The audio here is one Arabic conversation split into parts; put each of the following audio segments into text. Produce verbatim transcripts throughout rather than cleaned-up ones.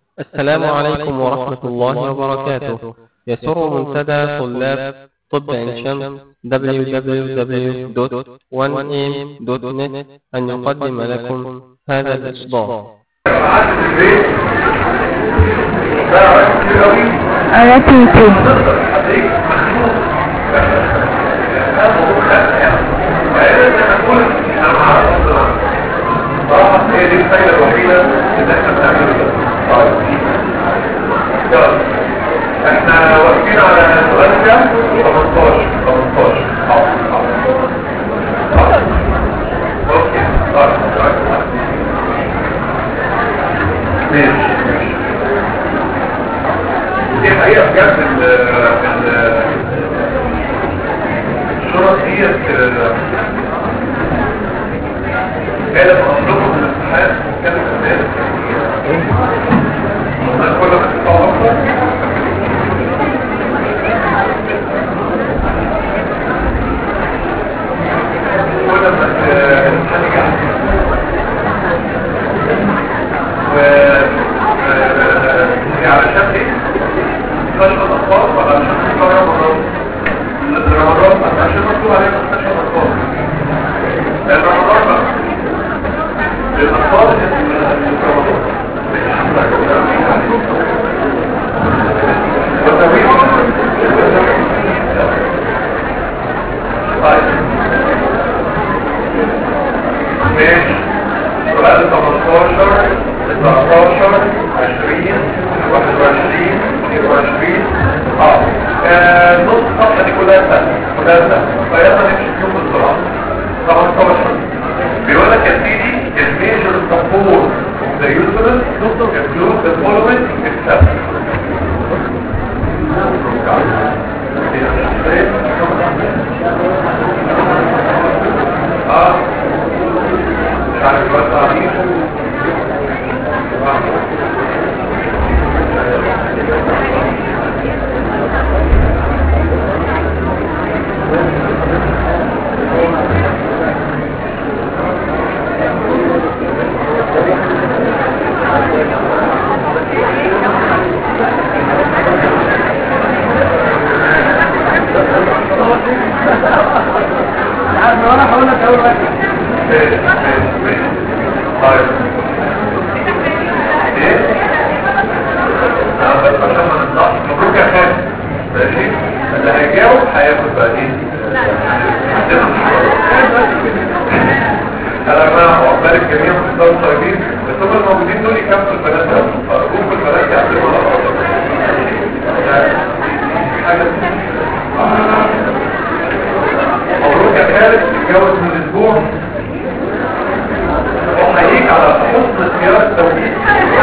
السلام عليكم ورحمة الله وبركاته. يسر منتدى طلاب طب عين شمس دبليو دبليو دبليو دوت وان إيه إم دوت نت أن يقدم لكم هذا الإصدار. هي دي الفايدة الوحيدة اللي احنا بنعمله. طيب يلا احنا واقفين على سؤال كام؟ خمستاشر خمستاشر حاضر حاضر اوكي طيب طيب ماشي ماشي دي حقيقة بجد الشرط ديت كانت مطلوبة من الامتحان وكانت الناس كل ما تطلع أكثر كل ما الامتحان يجعل و علشان ايه؟ مستشفى الأطفال ولا عشان تتكرر مرات؟ رمضان عشان مكتوب عليه مستشفى الأطفال رمضان بقى للأطفال ماشي سؤال خمستاشر تسعتاشر عشرين واحد وعشرين اثنين وعشرين اه نص الصفحة دي كلها سهلة كلها سهلة فيلا نمشي فيهم بسرعة خمستاشر بيقول لك يا سيدي الميجر سبورت the uterus include the following except اه مش عارف الوقت عظيم انا هقول لك اول واحد طيب ايه انا بس عشان ما نطلعش مبروك يا خالد ماشي اللي هيجاوب هياخد بقى ايه انا ما عقبال الجميع مستوى طيبين بس هم الموجودين دول يكملوا البنات فارجوكم البنات يعملوا غلط حاجه مبروك يا خالد تتجوز من اسبوع وحييك على حسن اختيار التوقيت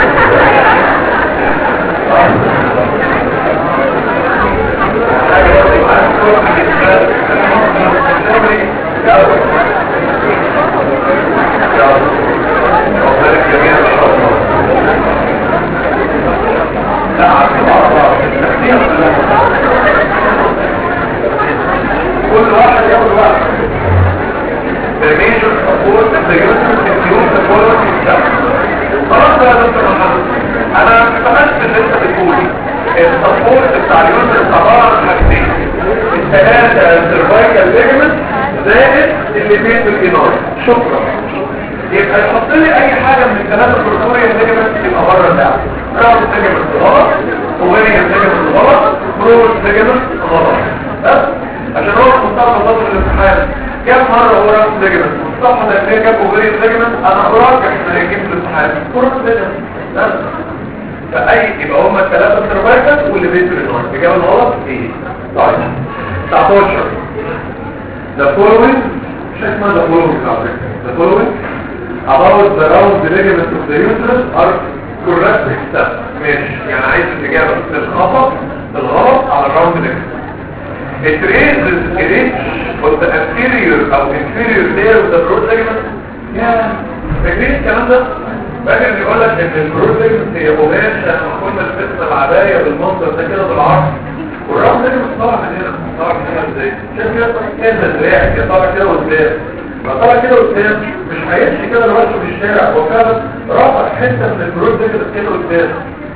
كل واحد ياخد واحد major support the user include the following steps خلاص يا دكتور محمد انا استفدت اللي انت بتقولي السبورت بتاع اليوزر عباره عن حاجتين الثلاثه سيرفايكال ليجمنت زائد اللي بين الانار شكرا يبقى يحط لي اي حاجه من الثلاثه البروتوريال ليجمنت يبقى بره اللعبه راوند ليجمنت غلط اوفيريان ليجمنت غلط برود ليجمنت غلط بس عشان هو مستوى نظام الامتحان كم مرة هو راس ليجمنت الصفحة ده اللي كان اوفيريان ليجمنت انا براجع احنا هيجيب في الامتحان برود ليجمنت بس فاي يبقى هما الثلاثه سيرفايكال واللي بين الانار الاجابه الغلط ايه طيب تسعتاشر the following مش اسمها the following the following about the round ligament of the uterus are correct except ماشي يعني عايز الاجابه الخطا الغلط على الراوند ligament it raises it of the anterior او inferior layer of the broad ligament يا فاكرين الكلام ده فاكر اللي يقول لك ان البرود ليجمنت هي قماشه لما كنا لبسنا العبايه بالمنظر ده كده بالعرض والراوند ليجمنت طالع من هنا طالع من هنا ازاي شايف كده كده دراعي كده طالع كده قدام ما طالع كده قدام مش هيمشي كده لوحده في الشارع هو فعلا رفع حته من البرود ليجمنت كده قدام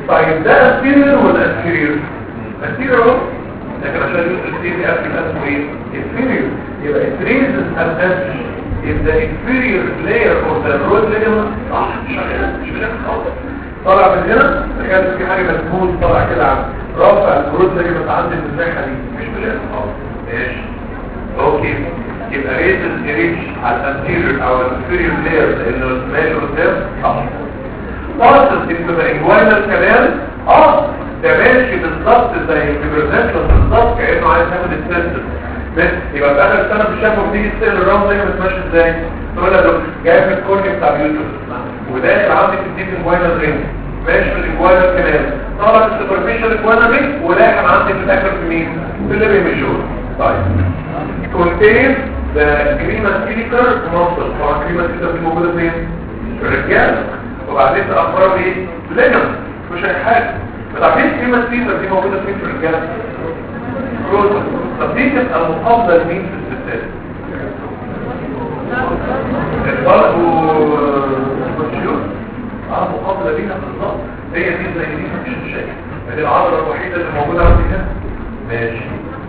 طيب ده anterior ولا anterior؟ anterior اهو، لكن عشان يوصل السيدي قبل اسمه ايه؟ inferior. يبقى it raises an edge in the inferior layer of the broad ligament. صح، شغال مش شغال خالص. طالع من هنا تخيل في حاجه مسموس طالع كده عن رافع البرود ligament عند المساحه دي، مش شغال خالص. ماشي اوكي. يبقى raises reach على الانتيريور او الانفيريور layer لانه ماشي قدام. صح. واصل into the inguinal canal. اه ده ماشي بالظبط زي البرزنتال بالظبط كانه عايز ياخد السنسور. بس يبقى في اخر سنه في الشفه بتيجي تسال الراوند زي ما بتمشي ازاي؟ تقول له جاي في الكورني بتاع اليوتيوب وداخل عندك الديب انجوينال رينج ماشي في الانجوينال كانال طالع في السوبرفيشال انجوينال رينج ولاحم عندك في الاخر في مين؟ في الليبي ميجور. طيب كونتين ذا كريما سيليكر مصل. طبعا كريما سيليكر دي موجوده فين؟ في الرجاله. وبعدين تاخرها بايه؟ ليجمنت مش اي حاجه. بتعرفين كريما سيليكر دي موجوده فين في الرجاله؟ بروتين. طب دي تبقى مقابله لمين في الستات؟ الضغط والمنشيون. اه مقابله ليها بالظبط. هي دي زي دي مفيش مشاكل. دي العضله الوحيده اللي موجوده عندي هنا. ماشي.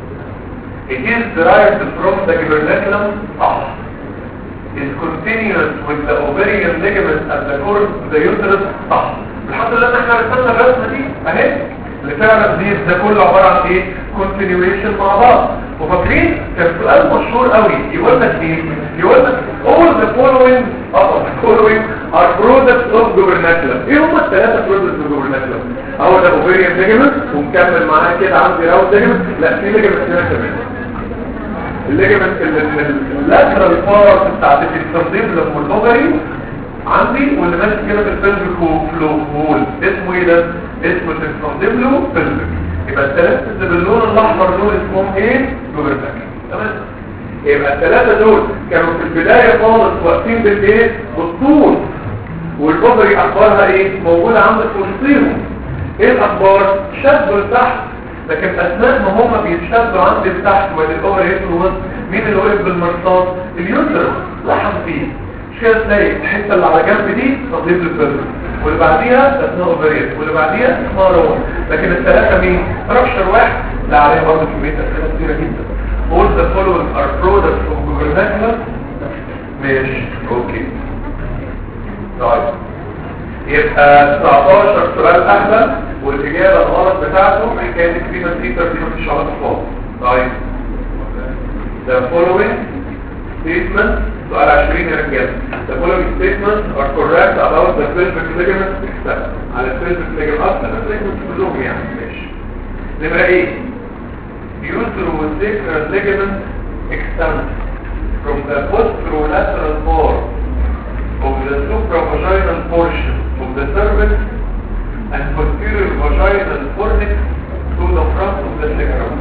It is derived from the gubernaculum. صح. Is continuous with the ovarian ligament at the core of the uterus. صح. الحمد لله ان احنا رسمنا الرسمه دي اهي. اللي فعلا دي ده كله عباره عن ايه؟ continuation مع بعض. وفاكرين كان سؤال مشهور قوي يقول لك ايه؟ يقول لك all the following of the following are products of gubernaculum. ايه هم الثلاثه products of gubernaculum؟ اول ده ovarian ligament ومكمل معاه كده عندي round ligament. لا في ligament هنا كمان. الليجمنت اللاترال بارت بتاعت الترتيب والأوفري عندي واللي ماشي كده في البلفيك فلو وول اسمه ايه ده؟ اسمه الترتيبلو بلفيك. يبقى الثلاثه اللي باللون الاحمر دول اسمهم ايه؟ جوبرتاك. تمام. يبقى الثلاثه دول كانوا في البدايه خالص واقفين بالايه؟ بالطول. والاوفري اخبارها ايه؟ موجوده عندك في وسطيهم. ايه الاخبار؟ شدوا لتحت. لكن اثناء ما هم بيتشدوا عندي لتحت وادي الاوفر هيد الوسط مين اللي وقف بالمرصاد؟ اليوتر لحم فيه. مش كده تلاقي الحته اللي على جنب دي تضيف للبلد واللي بعديها اسمها اوفريت واللي بعديها اسمها روح. لكن الثلاثه مين؟ رابشر واحد لا عليها برضه كميه اسئله كتيره جدا. all the following are products of gubernaculum. ماشي اوكي. طيب يبقى تسعتاشر سؤال اهبل والاجابه الغلط بتاعته حكايه الكريمه سيتر دي مفيش غلط خالص. طيب the following statements سؤال عشرين يا رجاله. the following statements are correct about the pelvic ligament except على pelvic ligament اصلا ligament كلهم يعني. ماشي. نمره ايه؟ uterosacral ligament extends from the posterolateral part of the supravaginal portion of the cervix and posterior vaginal fornix to the front of the sacrum.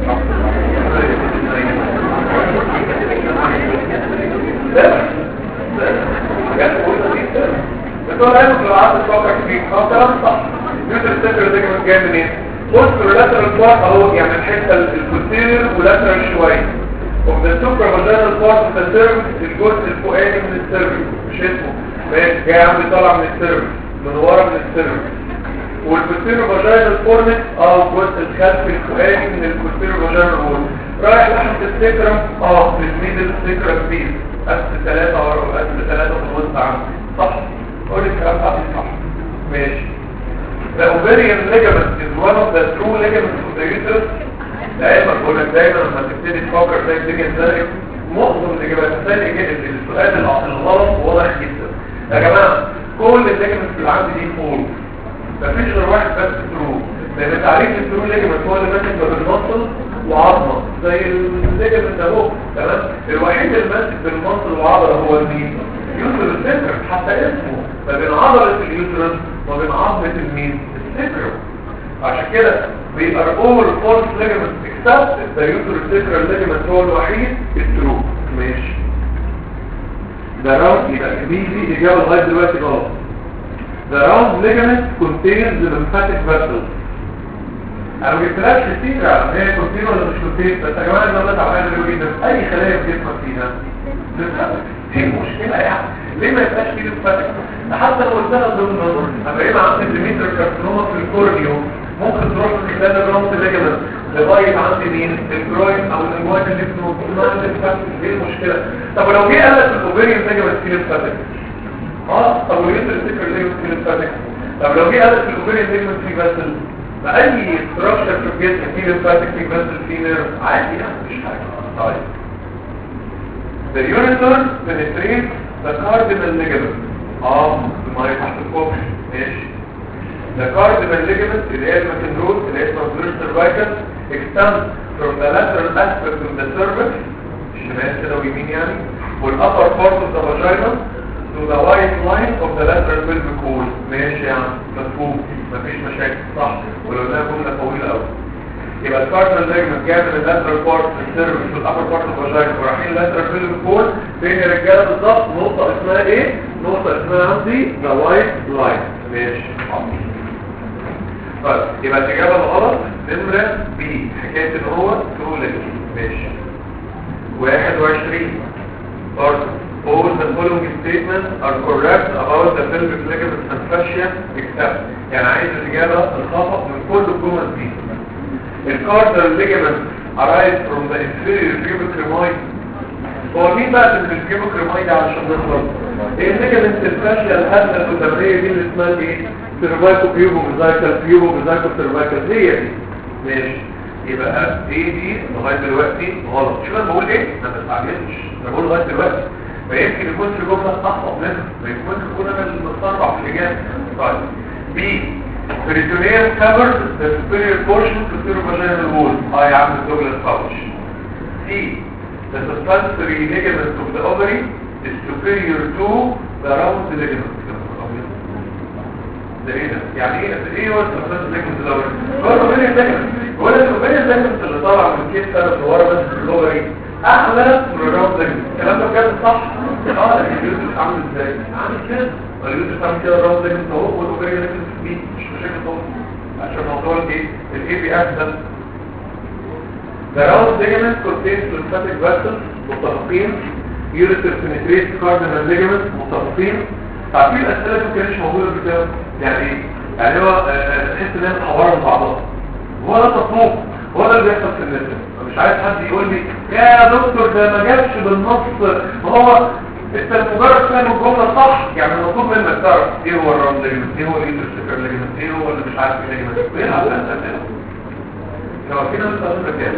ده ده حاجات كويسه جدا. بتقول ايه في العرض الواقع فيه؟ اه كلام صح. uterosacral ligament جاي منين؟ posterolateral part اهو يعني الحته البوستيريور ولاترال شويه. of the supravaginal part of the cervix الجزء الفوقاني من السيرفكس مش اسمه جاي عندي طالع من السيرفكس من ورا من السيرفكس. والبوستيريور فاجينال فورنكس اه الجزء الخلفي الفوقاني من البوستيريور فاجينال وول رايح ناحيه السكرم اه في الميدل سكرم بيس اسد ثلاثه ورا واسد ثلاثه في الوسط عندي. صح. قول الكلام ده صح. ماشي. The ovarian ligament is one of the true ligaments of the uterus. دايما بقول لك دايما لما تبتدي تفكر زي الدنيا ازاي معظم الاجابات الثانيه السؤال الغلط واضح جدا. يا جماعه كل الليجمنتس اللي عندي دي فول مفيش غير واحد بس ترو لان تعريف الترو ليجمنت هو اللي ماسك ما بين المصل وعظمه زي الليجمنت اهو. تمام. الوحيد اللي ماسك بالمصل وعضله هو المين؟ يوترس سكر حتى اسمه ما بين عضله اليوترس وما بين عظمه المين؟ السكر. عشان كده بيبقى all false ligaments except the uterosacral ligament هو الوحيد الترو. ماشي. ده راوند يبقى دي دي اجابه لغايه دلوقتي غلط. The round ligament contains the lymphatic vessels. انا ما جبتلكش كتير هي كونتين ولا مش كونتين بس يا جماعه النهارده تعبان دلوقتي جدا. اي خلايا في جسمك فيها lymphatic. دي مشكله يعني ليه ما يبقاش فيه lymphatic؟ حتى لو قلتها ضمن النظر اما يبقى عندي ديميتر كارسينوما في الكورنيو ممكن تروح من خلال الرمز الليجمنت لغايه عند مين الجروين او الانجوين اللي بنقول ايه المشكله. طب ولو جه قال لك الاوفيريان ليجمنت فيه الفاتك اه طب وليه الفكر ليجمنت فيه الفاتك؟ طب لو جه قال لك الاوفيريان ليجمنت فيه فاسل باي ستراكشر في الجسم فيه الفاتك فيه فاسل فيه نيرف عادي يعني مفيش حاجه. طيب the ureter penetrates the cardinal ligament of the my تحت الكوبش ماشي. the cardinal ligament اللي هي المكنروت اللي هي transverse cervical extends from the lateral aspect of the cervix الشمال كده ويمين يعني والupper part of the vagina to the white line of the lateral pelvic wall ماشي يعني مفهوم مفيش مشاكل صح ولو ده جمله طويله قوي. يبقى الكاردينال ليجمنت جاي من اللاترال بارت من السيرفكس والابر بارت اوف الفاجينا ورايحين اللاترال pelvic wall فين يا رجاله بالظبط نقطه اسمها ايه؟ نقطه اسمها عندي ذا وايت لاين ماشي. طيب يبقى الاجابه الغلط نمره بي حكايه ان هو ترو ليجمنت ماشي. واحد وعشرين برضه all the following statements are correct about the pelvic ligament and fascia except يعني عايز الاجابه الخطا من كل الجمل دي. الكاردينال ليجمنت arise from the inferior pubic rami هو مين بقى اللي في البيوبك رماي ده علشان نخلص؟ ايه الليجمنت الفاشيا الهزه القداميه دي اللي اسمها ايه؟ سيرفايكو بيوبو بيزايكال بيوبو بيزايكو سيرفايكال هي دي ماشي. يبقى ايه دي لغايه دلوقتي غلط. شوف انا بقول ايه؟ انا ما بستعجلش انا بقول لغايه دلوقتي فيمكن يكون في جمله اصعب منها ويمكن يكون انا اللي مستربع في الاجابه. طيب بي peritoneum covers the superior portion of the cerebrovaginal wall. اه يا عم الدوجلاس باوتش. C the suspensory ligament of the ovary is superior to the round ligament. ده ايه ده؟ يعني ايه ايه هو suspensory ligament of the ovary؟ هو الovarian ligament. هو الovarian ligament اللي طالع من كيس سنه صغيره بس في الاوفري احلى من الراوند ligament. الكلام ده بجد صح؟ اه اليوتيوب عامل ازاي؟ عامل كده. اليوتيوب عامل كده الراوند ligament اهو والاوفريان ligament دي مش مشاكل خالص. عشان موضوع الايه؟ الاي بي اف ده The round ligament contains lymphatic vessels متفقين. Ureter penetrates cardinal ligament متفقين. عارفين الأسئلة دي ما كانتش موجودة في الكتاب يعني ايه؟ يعني هو تحس ان هي متحورة من بعضها. هو ده تصنيف هو ده اللي بيحصل في النساء. مش عايز حد يقول لي يا دكتور ده ما جابش بالنص ما هو انت مجرد فاهم الجملة صح يعني المطلوب منك تعرف ايه هو الراوند ligament ايه هو اليوتر ligament ايه هو اللي مش عارف ايه ligament ايه على الأسئلة لو فينا نستخدم كام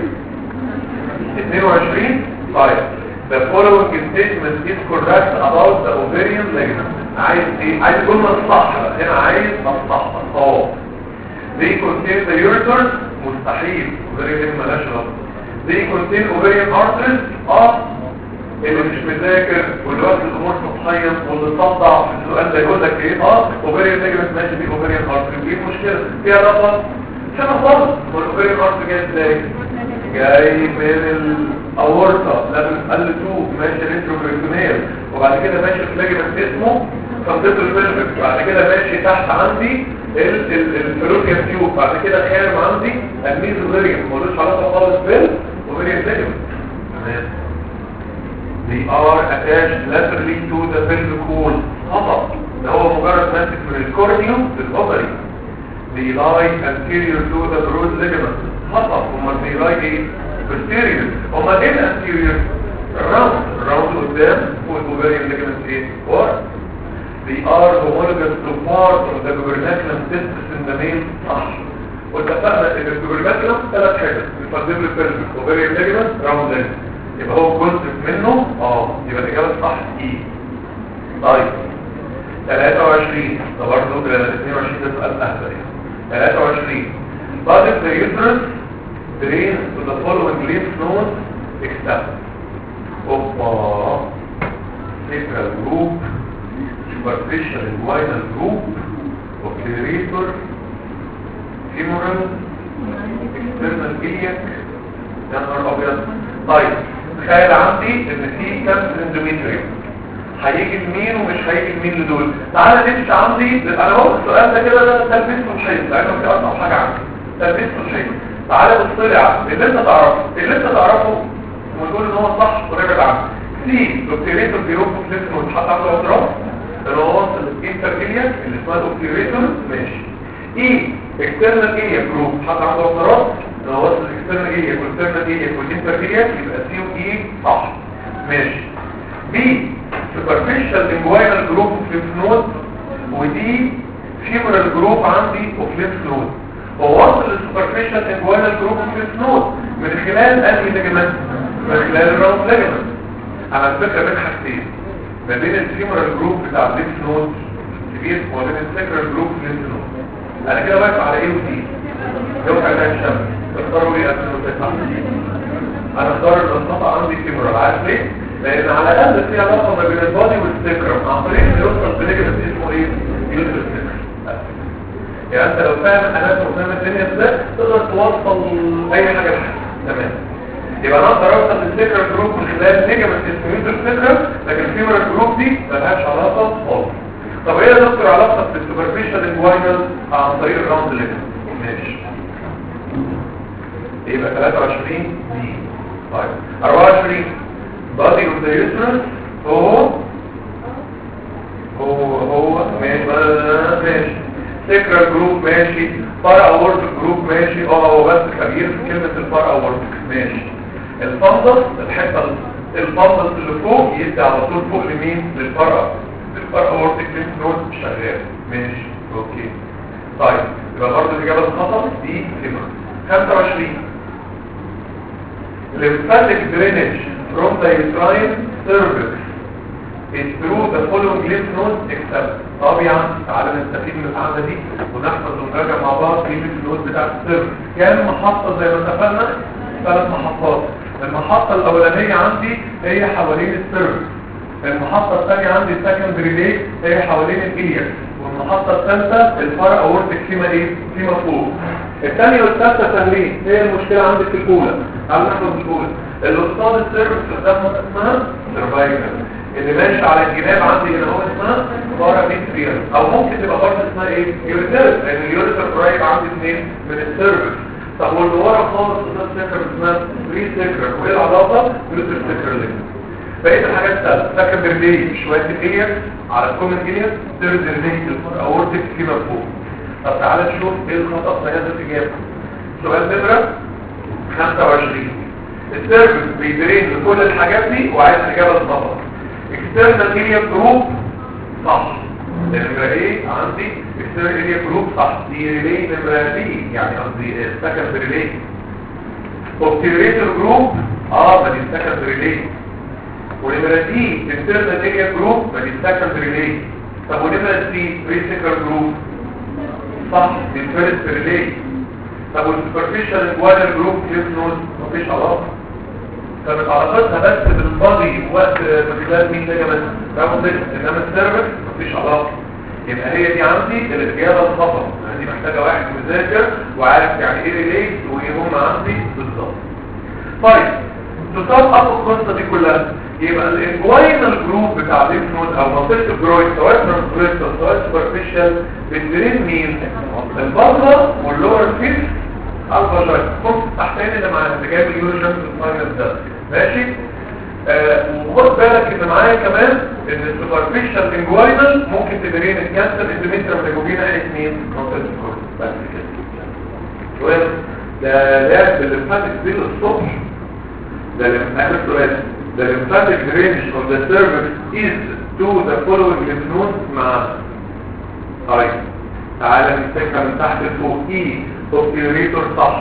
اثنين وعشرين. طيب the following statement is correct about the ovarian ligament. عايز ايه؟ عايز الجمله الصح هنا عايز الصح اه they contain the ureters مستحيل ovarian ligament مالهاش غلط. they contain ovarian arteries اه اللي مش مذاكر والوقت الامور تتحير واللي تصدع في السؤال ده يقول لك ايه اه ovarian ligament ماشي دي ovarian artery ايه المشكله فيها رقم شبه خالص. والاوفيريان ارتري جاي ازاي؟ جاي من الاورطه لابل ال اتنين ماشي ريتروبريتونيال وبعد كده ماشي في ليجمنت اسمه فانتيتو البلفيك بعد كده ماشي تحت عندي الفلوبيان تيوب بعد كده خارم عندي الميزوفيريان ملوش علاقه خالص بالاوفيريان ليجمنت. تمام. They are attached laterally to the pelvic wall. خطأ ده هو مجرد ماسك من الكورنيوم للاوفري. They lie anterior to the broad ligament. خطأ هما they lie ايه؟ posterior. هما ايه الانتيريور؟ الراوند الراوند قدام والovarian ligament ايه؟ ورا. They are homologous to part of the gubernaculum testis in the male. صح. واتفقنا ان الجوبرناكلم ثلاث حاجات الفانديبل بيرفكت ovarian ligament راوند ligament يبقى هو جزء منه اه يبقى الاجابه الصح ايه. طيب ثلاثة وعشرين ده برضه اثنين وعشرين ده سؤال اهبل يعني. ثلاثة وعشرين بعد the uterus drains to the following lymph nodes except اوبا sacral group superficial inguinal group occlusive femoral external iliac يا نهار ابيض. طيب تخيل عندي ان في كام اندوميتريوم هيجي لمين ومش هيجي لمين لدول. تعالى نمشي عندي انا هو السؤال ده كده ده تلبيس محيط لانه في اصعب حاجه عندي تلبيس محيط. تعالى بص لي على اللي انت تعرفه اللي انت تعرفه ونقول ان هو صح ونبعد عنه. سي دوكتوريتور بيروبو فليكس وتحط عنده اضراب اللي هو وصل الانترفيليا اللي اسمها دوكتوريتور ماشي. ايه اكسترنال ايلياك جروب حد عنده اعتراض؟ لو وصل الاكسترنال ايلياك والانترنال ايلياك والانترفيرياك يبقى سي واي صح. ماشي. بي سوبرفيشال انجوينال جروب اوف ليمف نود، ودي فيمورال جروب عندي اوف ليمف نود. ووصل السوبرفيشال انجوينال جروب اوف ليمف نود من خلال انهي ليجمنت؟ من خلال الراوند ليجمنت. على فكره بين حاجتين، ما بين الفيمورال جروب بتاع الليمف نود كبير وما بين السكرال جروب في الليمف نود. انا كده واقف على ايه ودي؟ يوقع ده الشمس. اختاروا ايه ألفين وتسعة؟ انا اختار الانقطاع عندي فيمورال. عارف ليه؟ لان على الاقل في علاقه ما بين البادي والسكرم عن طريق ان يوصل بليجمنت اسمه ايه؟ يوتر سكرم. يعني انت لو فاهم اناتومي وفاهم الدنيا ازاي تقدر توصل اي حاجه لحاجه. تمام. يبقى انا اقدر اوصل للسكرال جروب من خلال ليجمنت اسمه يوتر سكرم، لكن الفيمورال جروب دي مالهاش علاقه خالص. طب ايه يا دكتور علاقه بالسوبرفيشال انجوينال عن طريق الراوند ليجمنت؟ ماشي. يبقى ثلاثة وعشرين دي. طيب أربعة وعشرين body of the uterus هو هو هو ماشي ماشي سكرال جروب ماشي، بارا اورتيك جروب ماشي. اه هو بس خبير في كلمه البارا اورتيك. ماشي. الفندس الحته الفندس اللي فوق يدي على طول فوق لمين؟ للبارا البارا اورتيك لينف نود شغال. ماشي اوكي. طيب يبقى برضه الاجابه الخطا دي كلمه. خمسة وعشرين lymphatic drainage from the uterine cervix is through the following lymph nodes except. طبعا تعالى نستفيد من القعده دي ونحفظ ونراجع مع بعض في الليمف نود بتاعت السيرفكس. كام محطه زي ما اتفقنا؟ ثلاث محطات. المحطه الاولانيه عندي هي حوالين السيرفكس، المحطه الثانيه عندي السكندري ليك هي حوالين الإلياك، والمحطه الثالثه الفرع اورتيك فيما ايه؟ فيما فوق. الثانيه والثالثه سهلين، هي المشكله عندي في الاولى. تعالى نحفظ الاولى. اللي قصاد السيرفكس قدامها اسمها سيرفايكال، اللي ماشي على الجناب عندي هنا هو اسمها باراميتريال، او ممكن تبقى برضه اسمها ايه؟ يوريتر، لان اليوريتر قريب عندي اثنين من السيرفكس. طب واللي ورا خالص قصاد السكر اسمها بري سكر، وايه العلاقه؟ يوريتر سكر لينك. بقيه الحاجات سهله. سكندري ليه شويه الاير على الكومن اير، ثيرد ليه الفور اورتيك فيما فوق. طب تعالى نشوف ايه الخطا في هذا الاجابه. سؤال نمره خمسة وعشرين. السيرفكس بيدرين لكل الحاجات دي وعايز الاجابه الخطا. اكسترنال اريا جروب صح. نمره ايه عندي؟ اكسترنال اريا جروب صح. دي ريلي نمره دي، يعني قصدي السكند ريلي. اوبتيريتور جروب اه ما دي السكند ريلي. ونمره دي انترنال اريا جروب ما دي السكند ريلي. طب ونمره دي بريسيكال جروب صح، دي الفيرست ريلي. طب والسوبرفيشال انجوينال جروب ليف نود مفيش علاقه، كانت علاقتها بس بالبادي وقت مجال مين ده كمان راوند، انما السيرفكس مفيش علاقه. يبقى هي دي عندي الاجابه الخطا. دي محتاجه واحد مذاكر وعارف يعني ايه ريليز وايه هم عندي بالظبط. طيب تصاب اخد القصه دي كلها. يبقى الانجوينال جروب بتاع الليف نود او منطقه الجرويد سواء ترانسفيرسال سواء سوبرفيشال بتدرين مين؟ البطنه واللور فيس الفاجاينا. كنت تحتين اللي معايا اللي جايب اليوروجنس الفاينل ده ماشي. آه وخد بالك ان معايا كمان ان السوبرفيشال انجوينال ممكن تدرين الكانسر اندوميتريوم اللي جوبين ناحيه مين؟ منطقه الجرويد. بس كده. سؤال ده لعب بالليمفاتيك دي الصبح. ده اخر سؤال. The lymphatic drainage of the cervix is to the following lymph nodes مع طيب تعالى نمسكها من تحت لفوق. E obturator صح،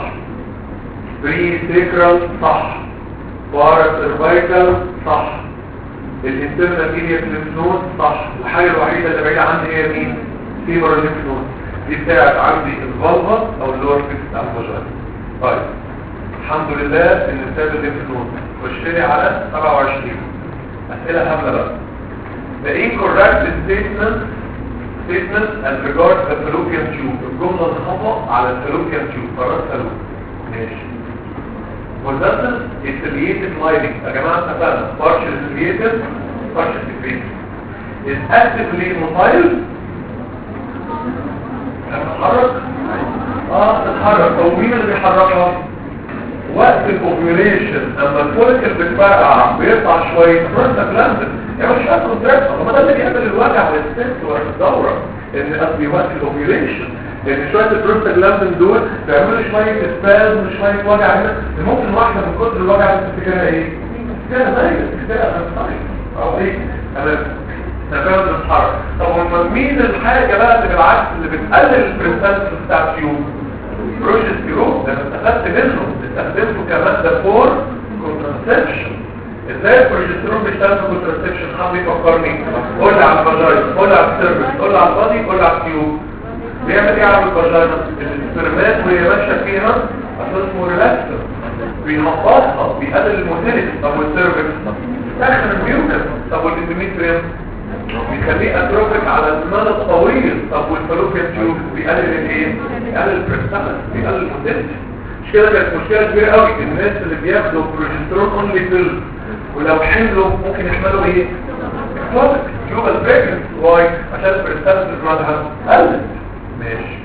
pre-sacral صح، paracervical صح، الانترنال iliac lymph node صح. الحاجة الوحيدة اللي بعيدة عندي هي مين؟ femoral lymph node. دي بتاعت عندي الفالفا او اللور فيكس بتاع الفاجينا. طيب الحمد لله ان السبب الليمف نود. خش لي على سبعة وعشرين. اسئله هبله بقى. The incorrect statement statement as regards the fallopian tube. الجمله الخطا على الفالوبيان تيوب. قرار سلوك. ماشي. والدسل affiliated lining. يا جماعه اتفقنا partial affiliated partial secreted is actively motile. هتتحرك؟ اه تتحرك. طب مين اللي بيحركها؟ وقت الاوفيوليشن اما الفوليكل بتفرقع بيطلع شويه بروستاجلاندين. يعني مش هتكون تركز. طب ما ده اللي بيعمل الوجع والست والدوره ان قصدي وقت الاوفيوليشن لان شويه البروستاجلاندين دول بيعملوا شويه اسباز وشويه وجع هنا، ممكن واحده من كتر الوجع تفتكرها ايه؟ تفتكرها زي تفتكرها انسايد او ايه؟ انا تفاوت الحركه. طب مين الحاجه بقى اللي بالعكس اللي بتقلل البريستانس بتاع التيوب؟ بروجستيرون. ده انا استفدت منه، استخدمته كماده فور كونتراسبشن. ازاي البروجستيرون بيشتغل في كونتراسبشن؟ حد يفكرني؟ قول على الفاجاينا، قول على السيرفكس، قول على البادي، قول على التيوب. بيعمل ايه على الفاجاينا؟ السبرمات وهي ماشيه فيها عشان اسمه ريلاكسر، بينقصها، بيقلل الموتيليتي. طب والسيرفكس؟ سخن الميوكس. طب والاندوميتريوم؟ بيخليه اتروفيك على المدى الطويل. طب والفالوبيان تيوب بيقلل الايه؟ بيقلل البريستانس، بيقلل الموتيليتي. مش كده كانت مشكله كبيره قوي الناس اللي بياخدوا بروجسترون اونلي بيل ولو حملوا ممكن يحملوا ايه؟ اكتوبك تيوبال بريجنس. واي؟ عشان البريستانس مالها قلت. ماشي.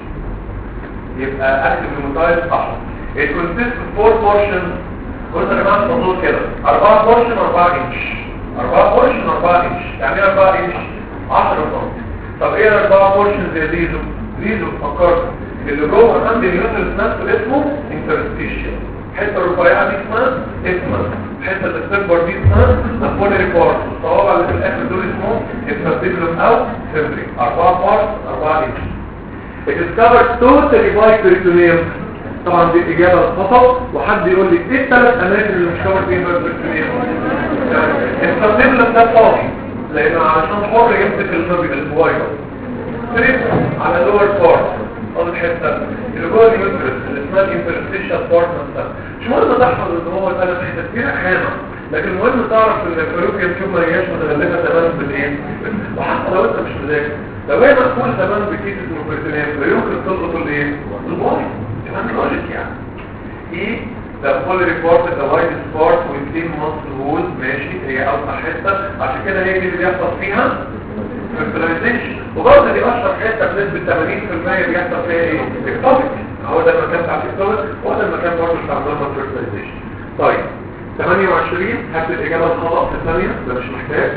يبقى اكتب الموتايل صح. it consists of four portions. قلنا يا جماعه الموضوع كده أربعة بورشن أربعة انش، أربعة بورشن أربعة انش. يعني ايه أربعة انش؟ عشرة سم. طب ايه أربعة بورشن زي زيزو؟ زيزو فكرت اللي جوه عندي اليوترس نفسه اسمه انترستيشن. الحته الرفيعه دي اسمها اسمها الحته اللي بتكبر دي اسمها البولاري بارت. الصوابع اللي في الاخر دول اسمهم الفاستيبولوم او سيمبري. أربعة بارت أربعة انش. it is covered totally by peritoneum. طبعا دي اجابه خطا. وحد يقول لي ايه الثلاث اماكن اللي مش كفر فيهم البريتونيوم؟ الفاستيبولوم ده فاضي لان علشان حر يمسك النبي الفوايرال. تريب على اللور بارت فاضل حته اللي جوه اليوترس اللي اسمها الانترستيشال بارت نفسها. مش مهم تحفظ ان هو ثلاث حتت فيها خامه، لكن المهم تعرف ان الفالوبيان تيوب ما هياش متغلفه تماما بالايه. وحتى لو انت مش مذاكر لو هي مقفول تماما بكيس اسمه بريتونيوم فيمكن تلقط الايه؟ الواي. كمان لوجيك يعني. ايه ده بولاري بارت ده وايد سبارت ويتين مصر وول. ماشي. هي اوسع حته عشان كده هي دي اللي بيحصل فيها فيرتلايزيشن. وبرضه دي اشهر حته بنسبه ثمانين بالمية بيحصل فيها ايه؟ اكتوبيك. هو ده المكان بتاع الاكتوبيك وهو ده المكان برضه بتاع نورمال فيرتلايزيشن. طيب ثمانية وعشرين هات الاجابه الخطا في الثانيه ده مش محتاج.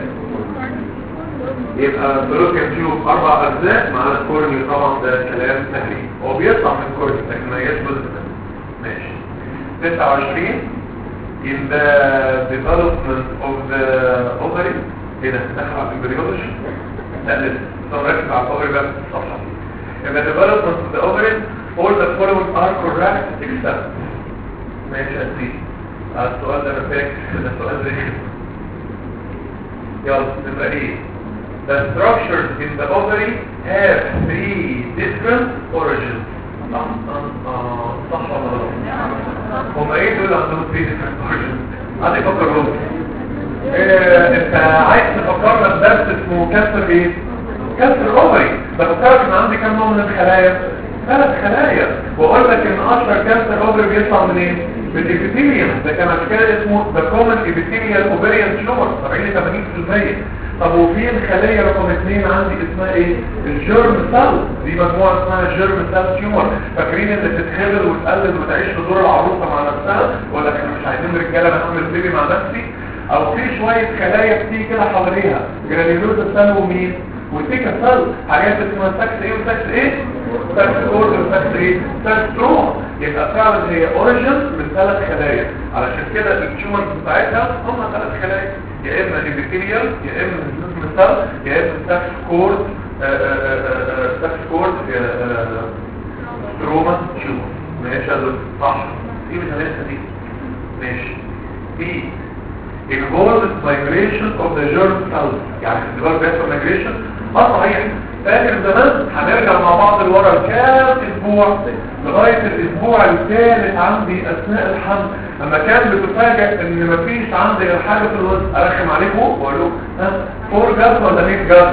يبقى فالوبيان تيوب اربع اجزاء مع الكورنيو. طبعا ده كلام نهري، هو بيطلع من الكورنيو لكن ما هياش جزء منه. ماشي. تسعة وعشرين in the development of the ovary. ايه ده؟ دخل على البريولوجي؟ لا لسه نركز على الاوفري بس الصفحه دي. in the development of the ovary all the following are correct except. ماشي يا سيدي. السؤال ده انا فاكر ده سؤال رخم. يلا نبقى ايه؟ The structures in the ovary have three different origins. صح صح ولا غلط؟ هما ايه دول عندهم three different origins؟ عايز افكرهم. انت عايز تفكرنا بدرس اسمه كانسر ايه؟ كانسر الاوفري. بفكرك ان عندي كام نوع من الخلايا؟ ثلاث خلايا. واقول لك ان اشهر كانسر اوفري بيطلع من ايه؟ بالإبيثيليوم. ده كان عشان كده اسمه the common epithelial ovarian tumor سبعين ل ثمانين بالمية. طب وفي الخلية رقم اثنين عندي اسمها ايه؟ الجيرم سيل. دي مجموعة اسمها الجيرم سيل تيومر. فاكرين اللي بتتخلل وتقلد وتعيش في دور العروسة مع نفسها؟ ولا احنا مش عايزين رجالة انا اعمل بيبي مع نفسي؟ او في شوية خلايا بتيجي كده حواليها جرانيولوزا سيل ومين؟ وتيكا سيل. حاجات اسمها ساكس ايه وساكس ايه؟ ساكس اورد وساكس ايه؟ ساكس تروما. يبقى فعلا هي اوريجن من ثلاث خلايا. علشان كده التيومرز بتاعتها هم ثلاث خلايا، يا اما ابيثيليال يا اما نيوكليس سيل يا اما ساكس كورد ساكس كورد تروما تيومر. ماشي يا دكتور صح. دي بتاعتها دي. ماشي. دي involves migration of the germ cells. يعني اختبار بيحصل migration. اه صحيح. فاكر زمان هنرجع مع بعض لورا كام اسبوع لغايه الاسبوع الثالث عندي اثناء الحمل لما كان بتفاجئ ان مفيش عندي غير حاجه في الوسط. ارخم عليكم واقول له ها فور جاز ولا مية جاز؟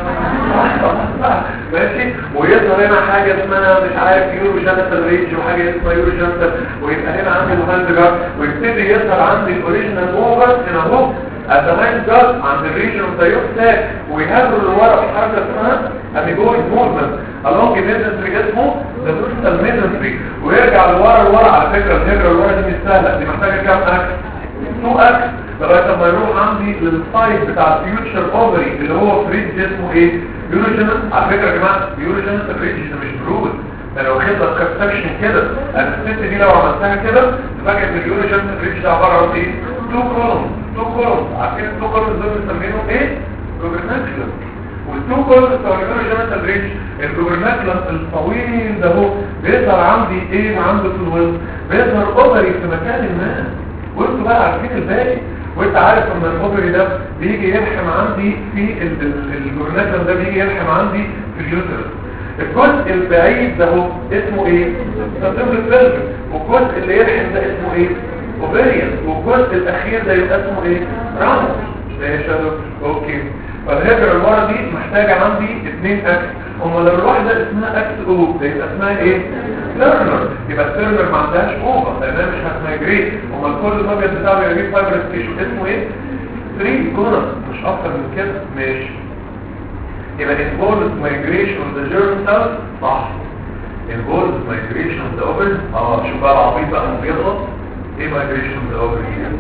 ماشي. ويظهر هنا حاجه اسمها مش عارف يورو جانتال ريج وحاجه اسمها يورو جانتال ويبقى هنا عندي الهاند جاز ويبتدي يظهر عندي الاوريجينال موفر هنا اهو الهاند جاز عند الريجن اوف ذا يوكساك ويهبروا لورا بحركه اسمها اميجويد موفمنت along الميزنتري اسمه ذا دوستال ميزنتري ويرجع لورا لورا. على فكره الهجره لورا دي مش سهله، دي محتاجه كام اكس؟ تو اكس لغايه ما يروح عندي للسايت بتاع الفيوتشر اوفري اللي هو فريج اسمه ايه؟ يوروجينس. على فكره يا جماعه يوروجينس فريج ده مش برود، انا واخد لك كونسبشن كده. انا الست دي لو عملتها كده تفاجئ ان اليوروجينيتال بريدج ده عباره عن ايه؟ تو كولوم تو كولوم عارفين التو كولوم دول بنسميهم ايه؟ جوبرناكلم. والتو كولوم بتوع اليوروجينيتال بريدج الجوبرناكلم الطويل ده هو بيظهر عندي ايه وعنده في الوزن؟ بيظهر اوفري في مكان ما، وانتوا بقى عارفين الباقي. وانت عارف ان الاوفري ده بيجي يلحم عندي في الجوبرناكلم ده بيجي يلحم عندي في اليوترس. الجزء البعيد ده هو اسمه ايه؟ سنترال فيلم. والجزء اللي يلحم ده اسمه ايه؟ اوفريان. والجزء الاخير ده يبقى اسمه ايه؟ راوند. ماشي يا دكتور. اوكي. فالهجرة المرة دي محتاجة عندي اثنين اكس. اما لو الواحدة اسمها اكس او ده يبقى اسمها ايه؟ تيرنر. يبقى التيرنر ما عندهاش اوفر لانها مش هتمايجريت. اما الكل المبيض بتاعه بيجيب فايبرس تيشو اسمه ايه؟ ثلاثة كونر مش اكتر من كده. ماشي. يبقى involved migration of the germ cells صح. involved migration of the ovaries اه شوف بقى العبيط بقى مش بيغلط. ايه migration of the ovaries؟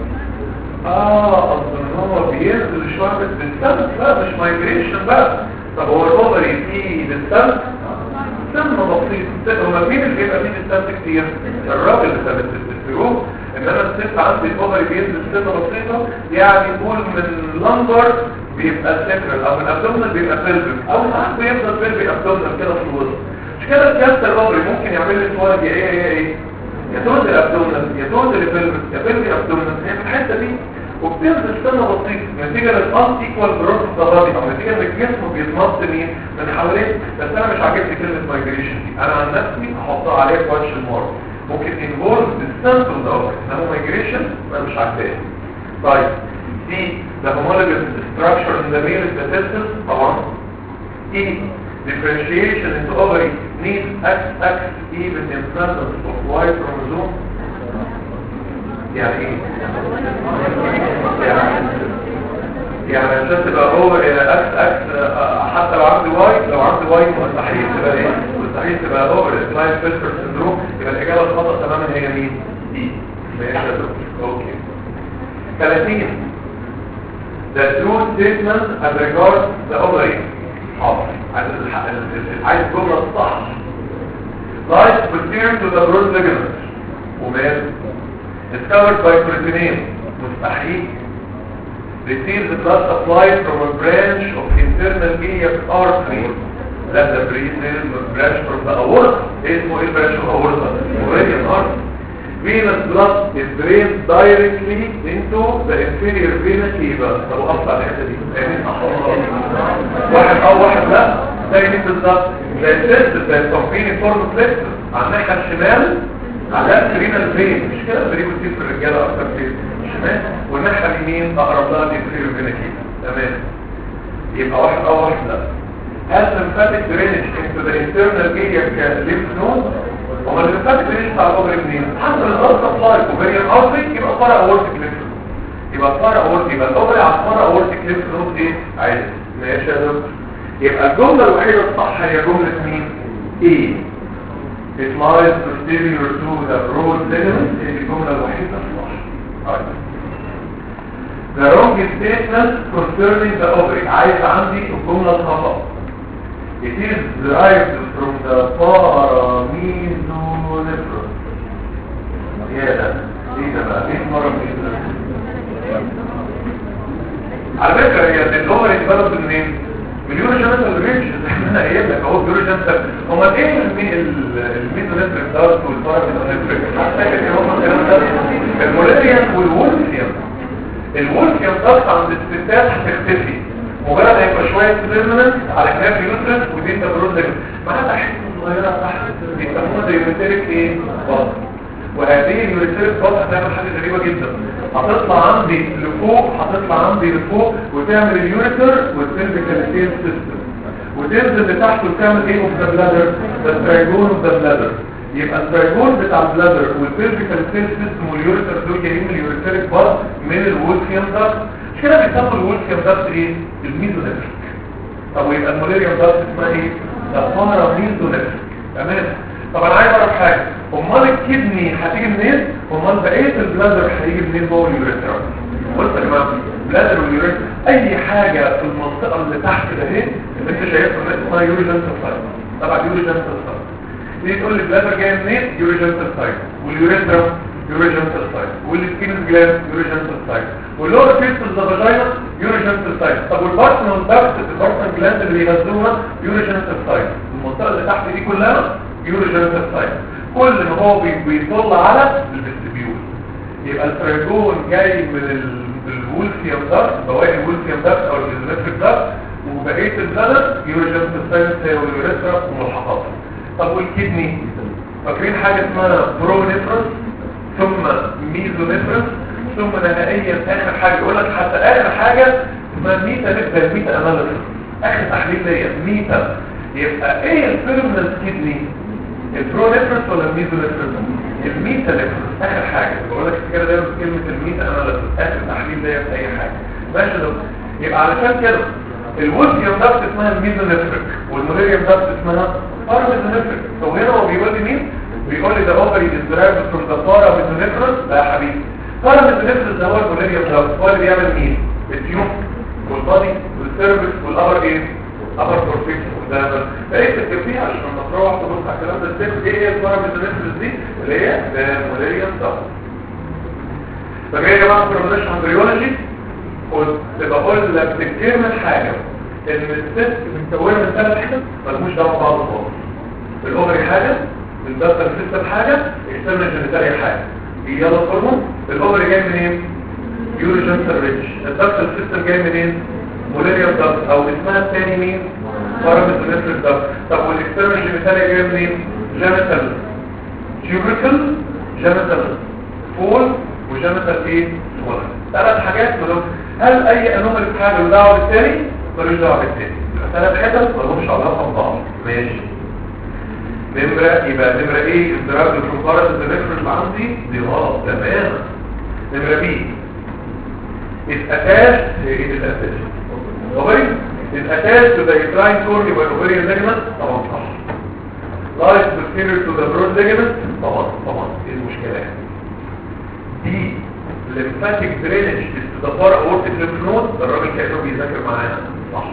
اه اصل هو بينزل شويه بالسلس بقى مش migration بقى. طب هو الاوفري فيه بالسلس؟ سم بسيط. هما مين اللي بيبقى فيه بالسلس كتير؟ الراجل بتاع التستيرون. انما الست عندي الاوفري بينزل سنه بسيطه يعني نقول من لمبر بيبقى سكرال او الابدومنال بيبقى بيلفيك او ساعات بيفضل بيلفيك ابدومنال كده في الوسط. مش كده الكانسر الاوفري ممكن يعمل لي صور يا ايه يا ايه يا توز الابدومنال يا توز البيلفيك يا بيلفيك ابدومنال هي في الحته دي وبتنزل سنه بسيطه نتيجه للان ايكوال جروث الضغطي او نتيجه ان الجسم بيتمط مين من حواليه. بس انا مش عاجبني كلمه مايجريشن دي. انا عن نفسي هحطها عليها كويشن مارك. ممكن انفولف بالسنترال اوفري انما مايجريشن انا مش عاجباني. طيب دي the homologous structure in the male testis طبعا. E differentiation into ovary needs X-X even in presence of Y chromosome. يعني ايه؟ يعني يعني عشان تبقى ovary X-X حتى لو عندي Y لو عندي Y مستحيل تبقى ايه؟ مستحيل تبقى ovary Klinefelter فيلتر سندروم. يبقى الإجابة الخطأ تماما هي مين؟ E. ماشي يا دكتور. اوكي. ثلاثين The true statement as regards the ovary. حاضر. عايز جملة الصح. Lies posterior to the broad ligament. ومال discovered by peritoneum. مستحيل. Receives the blood supply from a branch of internal iliac artery. That the branch from the aorta. اسمه ايه branch of aorta? Ovarian artery. Venous blood is drained directly into the inferior vena cava. طب وقفت على الحته دي واحد او واحد لا زي مين بالظبط؟ زي السيست زي التوفيني فورم فليكسر على الناحيه الشمال على الرينال فين. مش كده بريكو كتير في الرجاله اكتر في الشمال والناحيه اليمين اقرب لها الانفيريور فينا كيفا. تمام. يبقى واحد او واحد لا. Has lymphatic drainage into the internal iliac lymph node. وما الليمفاتيك درينج بتاع الاوفري منين؟ حسب الضغط سبلاي اوفريان ارتري يبقى فرع اورتيك ليمف نود. يبقى فرع اورتيك يبقى الاوفري على فرع اورتيك ليمف نود ايه؟ عادي. ماشي يا دكتور. يبقى الجمله الوحيده الصح هي جمله مين؟ ايه؟ It lies posterior to the broad ligament. هي الجمله الوحيده الصح. طيب. The wrong statement concerning the ovary. عايز عندي الجمله الخطأ. It is derived from the paramesonephron. يا ده ايه ده بقى؟ ايه paramesonephron؟ على فكرة هي الأوفر اتبلد منين؟ من اليوروجينيتال رينج اللي احنا قايل لك اهو اليوروجينيتال. امال ايه الميزونيفريك دارت والباراميزونيفريك؟ هتفكر ايه هم الكلام ده؟ المولاريان والولفيان. الولفيان ضغط عند الستات هتختفي مجرد هيبقى شوية سيرمنت على كناف يوترس ودي تبرد لك ما حتى حته صغيرة تحت بيسموها زي يوريتريك ايه؟ بطن. وهذه اليوريتريك بطن هتعمل حاجة غريبة جدا. هتطلع عندي لفوق هتطلع عندي لفوق وتعمل اليوريتر والسيرفيكال سيستم وتنزل لتحت وتعمل ايه اوف ذا بلادر؟ ذا ترايجون اوف ذا بلادر. يبقى الترايجون بتاع البلادر والسيرفيكال سيستم واليوريتر دول جايين من اليوريتريك بطن من الولفيان ضغط. كده بيسموا الولفيان ضغط ايه؟ الميزونيفريك. طب ويبقى المولاريان ضغط اسمها ايه؟ الباراميزونيفريك. تمام. طب انا عايز اعرف حاجه. امال الكدني هتيجي منين؟ امال بقيه البلادر هيجي منين جوه اليوريتر؟ بص يا جماعه البلادر واليوريتر اي حاجه في المنطقه اللي تحت ده اهي انت شايفها اسمها يوريجينيتال سايت. طبعا يوريجينيتال سايت دي تقول لي بلادر جايه منين؟ يوريجنتال سايت، واليوريثرا يوريجنتال سايت، والسكين جلاند يوريجنتال سايت، واللور فيستس ذا فاجينا يوريجنتال سايت. طب والبارتنال داكت البارتنال جلاند اللي بيغذوها يوريجنتال سايت. المنطقه اللي تحت دي كلها يوريجنتال سايت. كل ما هو بيطل على الفيستبيول. يبقى الترايجون جاي من الولفيوم داكت، بواقي الولفيوم داكت او الفيزومتريك داكت، وبقيه البلد يوريجنتال سايت هي واليوريثرا وملحقاتها. طب والكدني فاكرين حاجه اسمها برونيفرس ثم ميزونيفرس ثم نهائيا اخر حاجه يقول لك حتى اخر حاجه اسمها ميتا نبدا ميتا اناليسيس اخر تحليل ليا ميتا. يبقى ايه الفيرمنت كدني؟ البرونيفرس ولا الميزونيفرس؟ الميتا نفرس اخر حاجه. بقول لك كده دايما كلمه الميتا اناليسيس اخر تحليل ليا في اي حاجه ماشي. ده يبقى علشان كده الولفيوم داكت اسمها الميزونيفريك والموليريوم داكت اسمها باراميزونيفريك. وهنا هو بيقول لي مين؟ بيقول لي ده اوفري ديزرايف فروم ذا باراميزونيفرس. لا يا حبيبي، باراميزونيفرس ده هو الموليريوم داكت، هو اللي بيعمل مين؟ التيوب والبادي والسيرفكس والابر ايه؟ ابر بروفيكس قدام. ايه تكتب فيها عشان لما تروح تبص على الكلام ده السيرفكس ايه هي الباراميزونيفرس دي اللي هي الموليريوم داكت. طب ايه يا جماعه كنا بنشرح امبريولوجي؟ قلت تبقى قول لك كتير من حاجه ان الست متكونه من ثلاث حتت مالهمش دعوه ببعض خالص. الاوفري حاجه، الدكتور سيستم حاجه، اكسترنال جينيتاليا حاجه. يلا الهرمون الاوفري جاي منين؟ يوريجنتال ريتش. الدكتور سيستم جاي منين؟ موليريوم داكت او اسمها الثاني مين؟ باراميزونيفريك داكت. طب والاكسترنال جينيتاليا جاي منين؟ جينيتال تيوبريكل جينيتال فول وجينيتال ايه؟ سمولر. ثلاث حاجات ملوك. هل اي انومالي في حاجه له دعوه بالثاني؟ ملوش دعوه بالثاني. ثلاث حتت ملهمش علاقه ببعض. ماشي. نمره يبقى نمره ايه؟ الدراج الفقرات الدراج اللي عندي دي غلط تماما. نمره بي الاتاش ايه الاتاش؟ اوفري الاتاش تو ذا يوتراين كورني بالاوفريان ليجمنت طبعا صح. لايت بوستيريور تو ذا برود ليجمنت طبعا طبعا. ايه المشكله يعني؟ دي lymphatic drainage to the far aortic lymph node. الراجل كأنه بيذاكر معانا صح.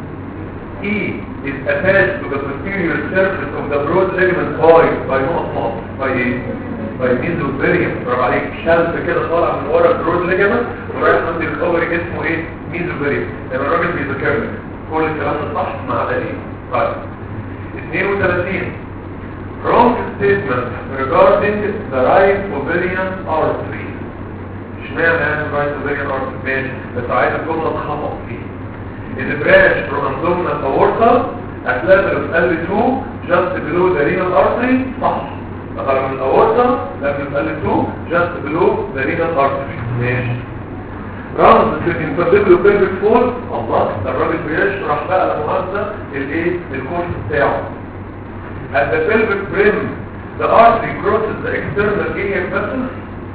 E is attached to the posterior surface of the broad ligament by by نقط by ايه؟ by mesothelium. برافو عليك. شلف كده طالع من ورا البرود ligament ورايح عند الاوفري اسمه ايه؟ mesothelium. لما الراجل بيذاكر لك كل الكلام ده صح ما عدا ايه؟ طيب اثنين وثلاثين wrong statement regarding the right ovarian artery. اشمعنى يعني الرايت اوفريان ارتري؟ ماشي بس عايز الجمله اتخبط فيها. The branch from abdominal aorta at level of L two just below the renal artery صح. طبعا من الاورطه level of L two just below the renal artery ماشي. رمز في الانترفيكولو بيلفيك فول. الله ده الراجل بيشرح بقى لمؤاخذه الايه؟ الكورس بتاعه. At the pelvic brim the artery crosses the external iliac vessels.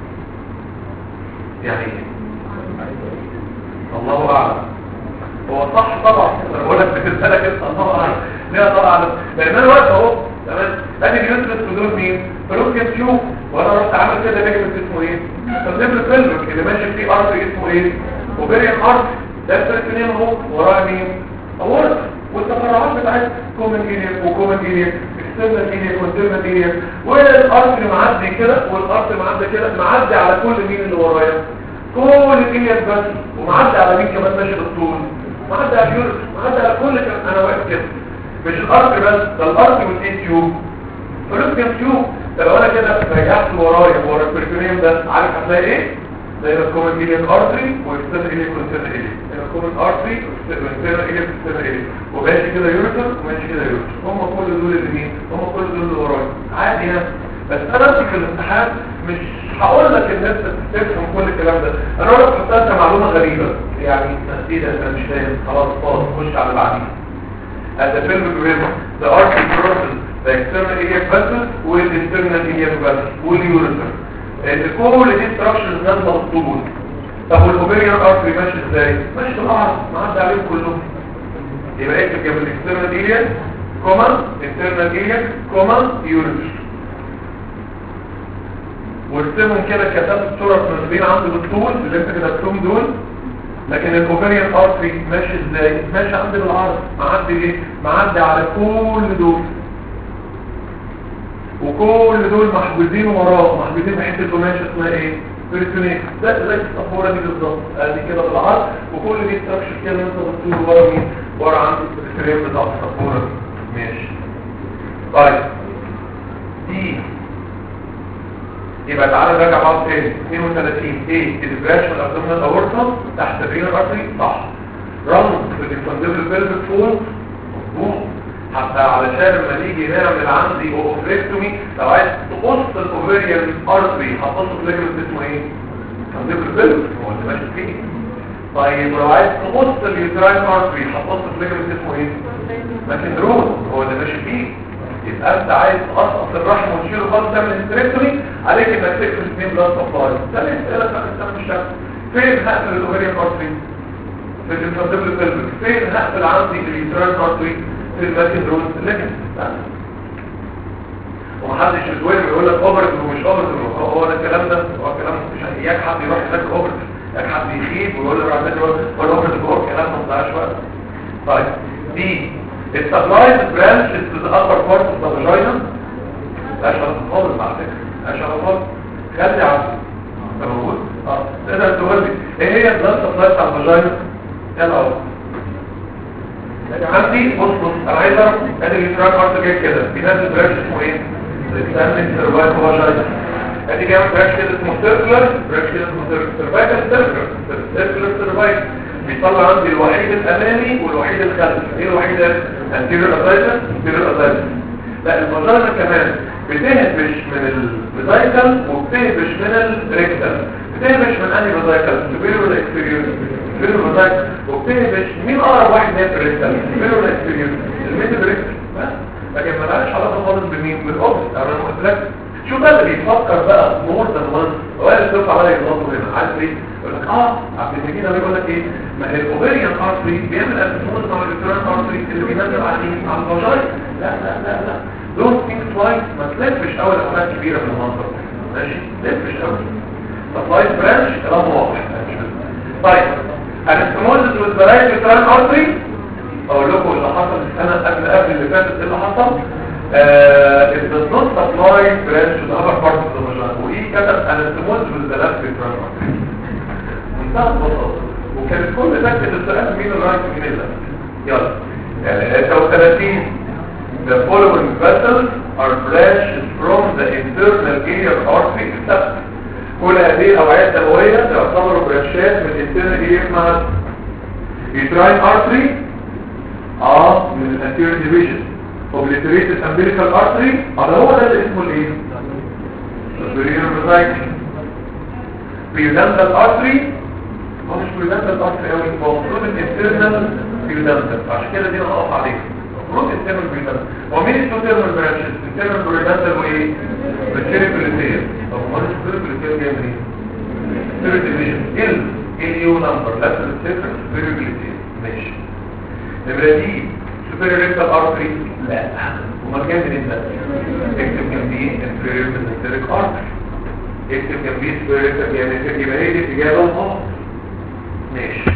يعني ايه؟ الله اعلم. هو صح طبعا. انا بقول لك بتسالك انت الله اعلم. ليه الله اعلم؟ لان انا واقف اهو تمام. ادي اليوترس بدون مين؟ فلوكيان تيوب. وانا رحت عامل كده ليجمنت اسمه ايه؟ النبل بيلفيك اللي ماشي فيه ارتري اسمه ايه؟ اوفيريان ارتري. ده البريتونيوم اهو وراه مين؟ اورطه. والتفرعات بتاعت كومن ايليك وكومن ايليك اكسترنال ايليك وانترنال ايليك. والارتري معدي كده والارتري معدي كده معدي على كل مين اللي ورايا؟ كل الايليك بس. ومعدي على مين كمان ماشي بالطول؟ معدي على اليورس. معدي على كل كمان. انا واقف كده مش الارتري بس ده الارتري والايه تيوب فلوكيان تيوب. ده لو انا كده رجعت ورايا ورا البريتونيوم ده عارف هتلاقي ايه؟ زي الكومن ايليك ارتري واكسترنال ايليك وانترنال ايليك. الكومن ارتري واكسترنال ايليك واكسترنال ايليك وماشي كده يورتر وماشي كده يورتر. هم كل دول اللي مين؟ هم كل دول اللي ورايا عادي يعني. بس انا في الامتحان مش هقول لك الناس تفهم كل الكلام ده. انا اقول لك حطيت معلومه غريبه يعني ايه ده انا مش فاهم خلاص خلاص خش على اللي بعديه. At the pelvic rim the artery crosses the external iliac vessels والinternal iliac vessels والureter. كل دي structures نازله بالطول. طب والاوفيريان ارتري ماشي ازاي؟ ماشي بالعرض معدي عليهم كلهم. يبقى اكتب جنب الاكسترنال iliac كوما internal iliac كوما ureter. وارسمهم كده كتابة صورة مناسبين عندي بالطول اللي انت كتبتهم دول. لكن الاوفيريان ارتري ماشي ازاي؟ ماشي عندي بالعرض معدي ايه؟ معدي على كل دول. وكل دول محجوزين وراه، محجوزين بحته قماشه اسمها ايه؟ بريتونيك. ده زي الصفوره دي بالظبط، ادي كده بالعرض، وكل دي ستراكشر كده انت بتقول ورا مين؟ ورا عند الفريم بتاع الصفوره دي. ماشي. طيب دي يبقى تعالى نراجع بعض تاني. اثنين وثلاثين ايه؟ البراش من الابدومينال اورتا تحت الرينال ارتري، صح. رمز في الانفانديبل بيلفيك فول، مظبوط. حتى علشان لما نيجي نعمل عندي اوفريكتومي لو عايز تقص الاوفيريان ارتري هتقص الليجمنت اسمه ايه؟ انفانديبل بيلفيك هو اللي ماشي فيه. طيب لو عايز تقص اليوتراين ارتري هتقص الليجمنت اسمه ايه؟ ماكندرون هو اللي ماشي فيه. يبقى انت عايز تقصقص الرحم وتشيله خالص تعمل هيستريكتومي، عليك انك تقفل اثنين بلاد سبلاي. ده الاسئله بتاعت السنه الشهر. فين هقفل الاوفيريان ارتري؟ في الانفانديبل بيلفيك. فين هقفل عندي اليوتراين ارتري؟ في الماكندرون ليجمنت. ومحدش يتوهم يقول لك اوفرت ومش اوفرت، هو ده الكلام ده، هو الكلام مش اياك حد يروح هناك اوفرت، اياك حد يخيب ويقول له راح هناك ولا اوفرت هو الكلام ما بتاعش وقت. طيب دي السبلايز برانش to the upper part of the vagina. اشرف خالص على فكره، اشرف خالص. خلي عارف موجود. اه تقدر تقول لي ايه هي البلاد سبلايز بتاع الفاجينا؟ يلا اهو عندي. بص بص انا عايز اعرف ادي اليوتراين ارتري جاي كده بينزل برانش اسمه ايه؟ السامن سيرفايكال فاجينا. ادي جاي برانش كده اسمه سيركلر، برانش كده اسمه سيرفايكال سيركلر سيركلر سيرفايكال. بيطلع عندي الوحيد الامامي والوحيد الخلفي. ايه الوحيد anterior ascending anterior ascending؟ لا الفاجينا كمان بتهبش من الفيزايكال وبتهبش من الريكتال. بتهبش من انهي فيزايكال؟ superior ولا inferior؟ superior فيزايكال. وبتهبش مين اقرب واحد ليه في الريكتال؟ superior ولا inferior؟ الميدل ريكتال. بس لكن ما لهاش علاقه خالص بمين؟ بالاوبس. انا قلت لك شو ده اللي بيفكر بقى مور ذان وان وقال الدكتور عليا يغلطوا هنا. عارف ليه؟ يقول لك اه عبد المجيد ده بيقول لك ايه؟ ما هي الاوفيريان ارتري بيعمل اسموز مع اليوتراين ارتري اللي بينزل على مين؟ على الفاجينا. لا لا لا لا دونت ثينك توايس. ما تلفش اول احوال كبيره من المنظر ماشي؟ تلفش قوي. سبلايز برانش كلام واضح. طيب الاسموز والبرايت اليوتراين ارتري اقول لكم اللي حصل السنه قبل قبل اللي فاتت ايه اللي حصل. Uh, it does not supply branch to the upper part of the vagina. وإيه كتب anastomose with the left uterine artery. منتهى البساطة. وكانت كل ده كده السؤال مين الرايت ومين اللفت. يلا. يعني ستة وثلاثين the following vessels are branches from the internal iliac artery except. كل هذه الأوعية الدموية تعتبر برانشات من internal iliac مع uterine artery اه من anterior division. obliterated umbilical artery هذا هو ده اللي اسمه الايه؟ superior vesicle. pudendal artery هو مش pudendal artery قوي، هو المفروض الانترنال pudendal، عشان كده دي انا هقف عليها. المفروض internal pudendal. هو مين التو تيرمال برانشز؟ internal pudendal وايه؟ peripheral. طب امال الperipheral جاي منين؟ superior division ال ال يو نمبر lateral circle superior. ماشي. نمرة دي superior rectal artery لا امال جاي منين ده؟ اكتب جنبيه inferior mesenteric artery. اكتب جنبيه superior rectal جاي يبقى هي دي الاجابه غلط. ماشي.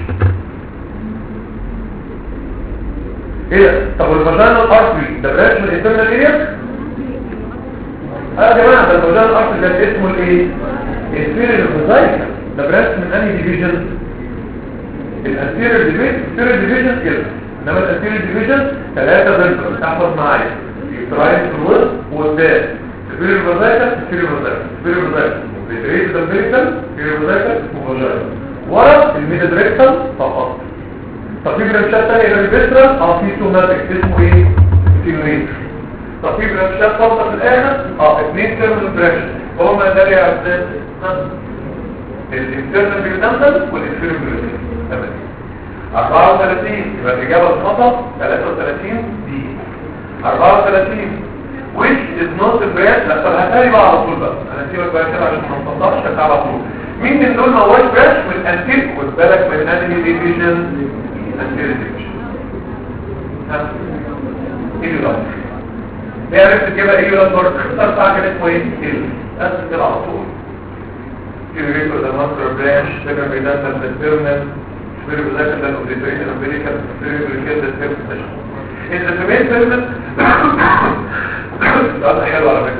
ايه طب والفاجينال ارتري ده برانش من الانترنال اريا؟ اه يا جماعه ده الفاجينال ارتري ده اسمه الايه؟ inferior vesicle. ده برانش من انهي ديفيجن؟ الانتيريور ديفيجن. الانتيريور ديفيجن كده، انما الانتيريور ديفيجن ثلاثه فنترال. احفظ معايا يوتراين في الوسط وقدام superior vesicle superior vesicle superior vesicle obliterated umbilical superior vesicle وفاجينا. ورا الميدل ريكتال فقط. طب في برانشات ثانيه غير الفيسترال اه في سوماتيك اسمه ايه؟ سينوريتر. طب في برانشات فاضله في الاخر اه اثنين تيرمال برانش هما ده اللي يعزز الانترنال بيودنتال والانفيريور بيودنتال. تمام. أربعة وثلاثين يبقى الإجابة الخطأ. ثلاثة وثلاثين دي أربعة وثلاثين which is not the branch. لا طب هتالي بقى على طول بقى، أنا سيبك بقى كده عشان ما نفضلش هتالي على طول. مين من دول ما هوش برانش من الانتير؟ خد بالك من انهي ديفيجن؟ انتير ديفيجن. ها ايه اللي ليه عرفت تجيبها ايه ولا برضه اختار بتاع كده اسمه ايه؟ ال بس كده على طول. كيوريتو ده ماستر برانش سكن بيدنتال بالتيرنال سبيريو بذاكر ده الاوبليترين الامريكان سبيريو بالكيد التيرنال. إذا كمان تيرنال ده حلو على فكرة.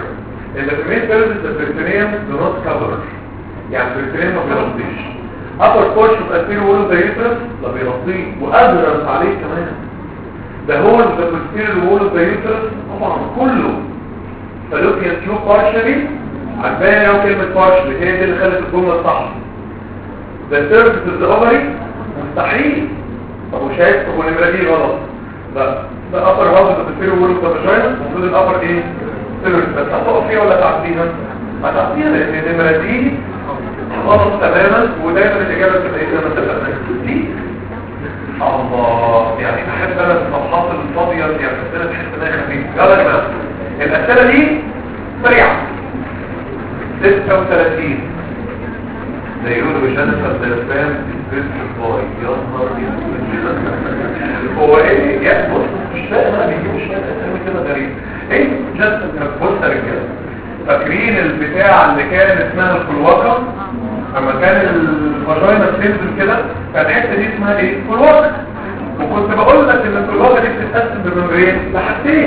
اللي في المين بيرز البريتونيوم دو نوت كفر، يعني البريتونيوم ما بيغطيش upper portion of anterior wall of the uterus، لا بيغطيه وأدرس عليه كمان. ده هو the posterior wall of the uterus طبعا كله. فاللوبيان تيوب partially، عجباني أو كلمة partially هي دي اللي خلت الجملة الصح. ده surface of the ovary مستحيل. طب وشايف طب والنمرة دي غلط. ده ده upper half of the posterior wall of the vagina، المفروض الupper ايه؟ surface. بس هتقف فيها ولا تعديها؟ هتعديها لأن النمرة دي غلط تماما، ودايما الإجابة بتبقى إيه زي ما اتفقنا دي. الله، يعني بحب أنا الصفحات الفاضية يعني بس تحس إنها خفيفة. يلا يا جماعة الأسئلة دي سريعة. ستة وثلاثين ده يقولوا جنسة الدرسان البيت الفاي. يا نهار هو ايه؟ يا بص مش فاهم انا بيجيبوا شوية أسئلة كده غريب. ايه جنسة بص يا رجالة، فاكرين البتاع اللي كان اسمها الكلواكة؟ لما كان الفاجينا بتنزل كده كان الحته دي اسمها ايه؟ كلواكة. وكنت بقول لك ان الكلواكة دي بتتقسم بممبرين لحاجتين.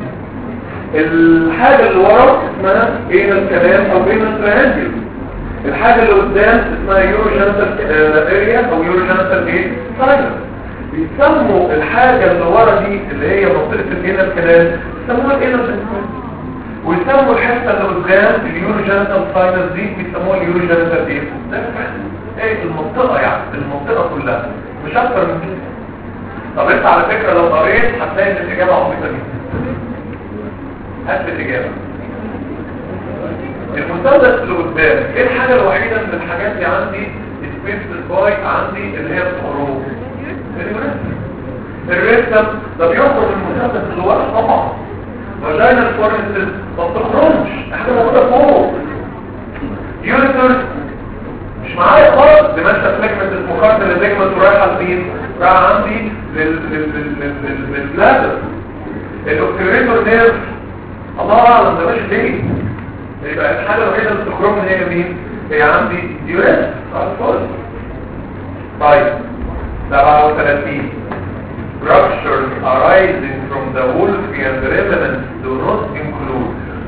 الحاجه اللي ورا اسمها بين الكلام او بين التريانجل، الحاجه اللي قدام اسمها يوروجينيتال اريا او يوروجينيتال ايه؟ ساينس. بيسموا الحاجه اللي ورا دي اللي هي منطقه البين الكلام بيسموها ايه؟ ويسموا الحته اللي قدام اليوروجينيتال ساينس دي بيسموها اليوروجينيتال ايه؟ ايه المنطقه يعني المنطقه كلها مش اكتر من كده. طب انت على فكره لو قريت هتلاقي ان الاجابه عبيطه جدا. هات الاجابه. المثلث اللي قدام ايه الحاجه الوحيده من الحاجات دي عندي سبيس باي عندي اللي هي الخروج الريتم. ده بيخرج المثلث اللي ورا طبعا فاجينال فورنسز ما بتخرجش، احنا موجوده فوق. يوريتر مش معايا خالص، دي ماشيه فليكمنت المقارنه اللي ليجمنت رايحه لمين؟ رايحه عندي للبلادر. الاوكتيريتور نيرف الله اعلم ده ماشي ليه. يبقى الحاجه الوحيده اللي بتخرج من هي مين؟ هي عندي ديوريس على الفاضي. طيب سبعة وثلاثين structures arising from the Wolffian remnants do not include.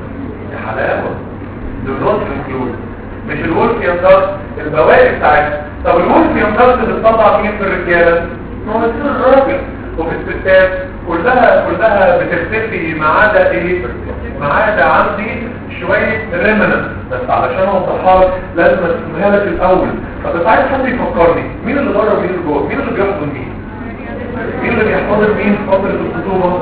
يا حلاوة do not include مش الولفيان ضغط البواقي بتاعتها. طب الولفيان ضغط بتطلع مين في الرجالة؟ مواسير الراجل. وفي الستات كلها كلها بتختفي ما عدا ايه؟ ما عدا عندي شوية ريمننت. بس علشان اوضحها لك لازم اسمها لك الاول. فبس عايز حد يفكرني مين اللي بره ومين اللي جوه؟ مين اللي بيحضن مين؟ مين اللي بيحتضن مين في فترة الخطوبة؟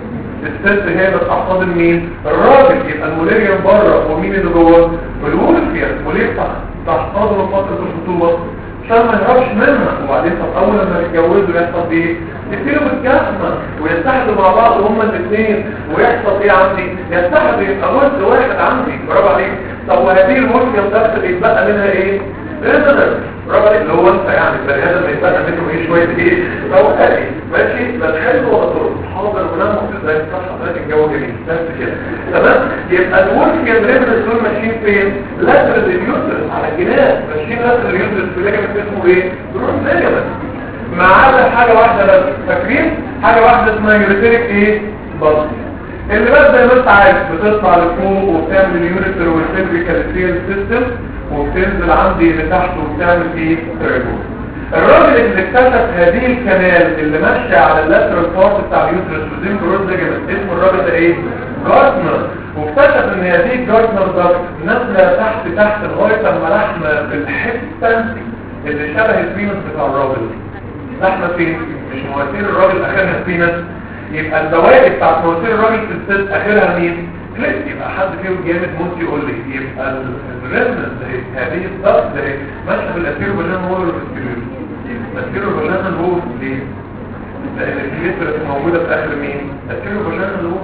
الست هي اللي بتحتضن مين؟ الراجل. يبقى الموليريان بره ومين اللي جوه؟ الولفيان. وليه تحتضن فترة الخطوبة؟ عشان ما يهربش منها. وبعدين طب اول لما يتجوزوا يحصل ايه؟ يبتدوا بالجسمة ويتحدوا مع بعض هما الاثنين ويحصل ايه عندي؟ يتحدوا يبقى جزء واحد عندي. برافو عليك. طب وهذه الولفيان بس اللي يتبقى منها ايه؟ ريزنر. برافو عليك اللي هو انت يعني البني ادم اللي يتبقى منه ايه شويه ايه؟ روقاني ماشي. لا تحل ولا ترد حاضر ونام زي الصح حضرتك الجو جميل بس كده تمام. يبقى الولفيان ريزنر دول ماشيين فين؟ لاترال اليوترس على الجناب. ماشيين لاترال اليوترس في ليجمنت اسمه ايه؟ برون ليجمنت. ما عدا حاجه واحده بس فاكرين؟ حاجه واحده اسمها يوريتريك ايه؟ بطن. اللي بس زي ما انت عارف بتطلع لفوق وبتعمل اليوريتر والسيرفيكال سيستم وبتنزل عندي لتحت وبتعمل ايه؟ تريبول. الراجل اللي اكتشف هذه الكنال اللي ماشيه على اللاترال بارت بتاع اليوترس وزين كروز ليجمنت اسمه الراجل ده ايه؟ جارتنر. واكتشف ان هذه الجارتنر ده نازله تحت تحت لغايه لما لحمه في الحته اللي شبه البينس بتاع الراجل. لحمه فين؟ مش مواسير الراجل اخرها البينس. يبقى البواقي بتاعت مواسير الراجل في الست اخرها مين؟ كليك. يبقى حد فيهم جامد ممكن يقول لي يبقى الريزنس ده هذه الضغط ده ماشيه بالاسير وبجان هو الاسير الاسير وبجان هو ليه؟ لان الكليترس موجوده في اخر مين؟ الاسير وبجان هو.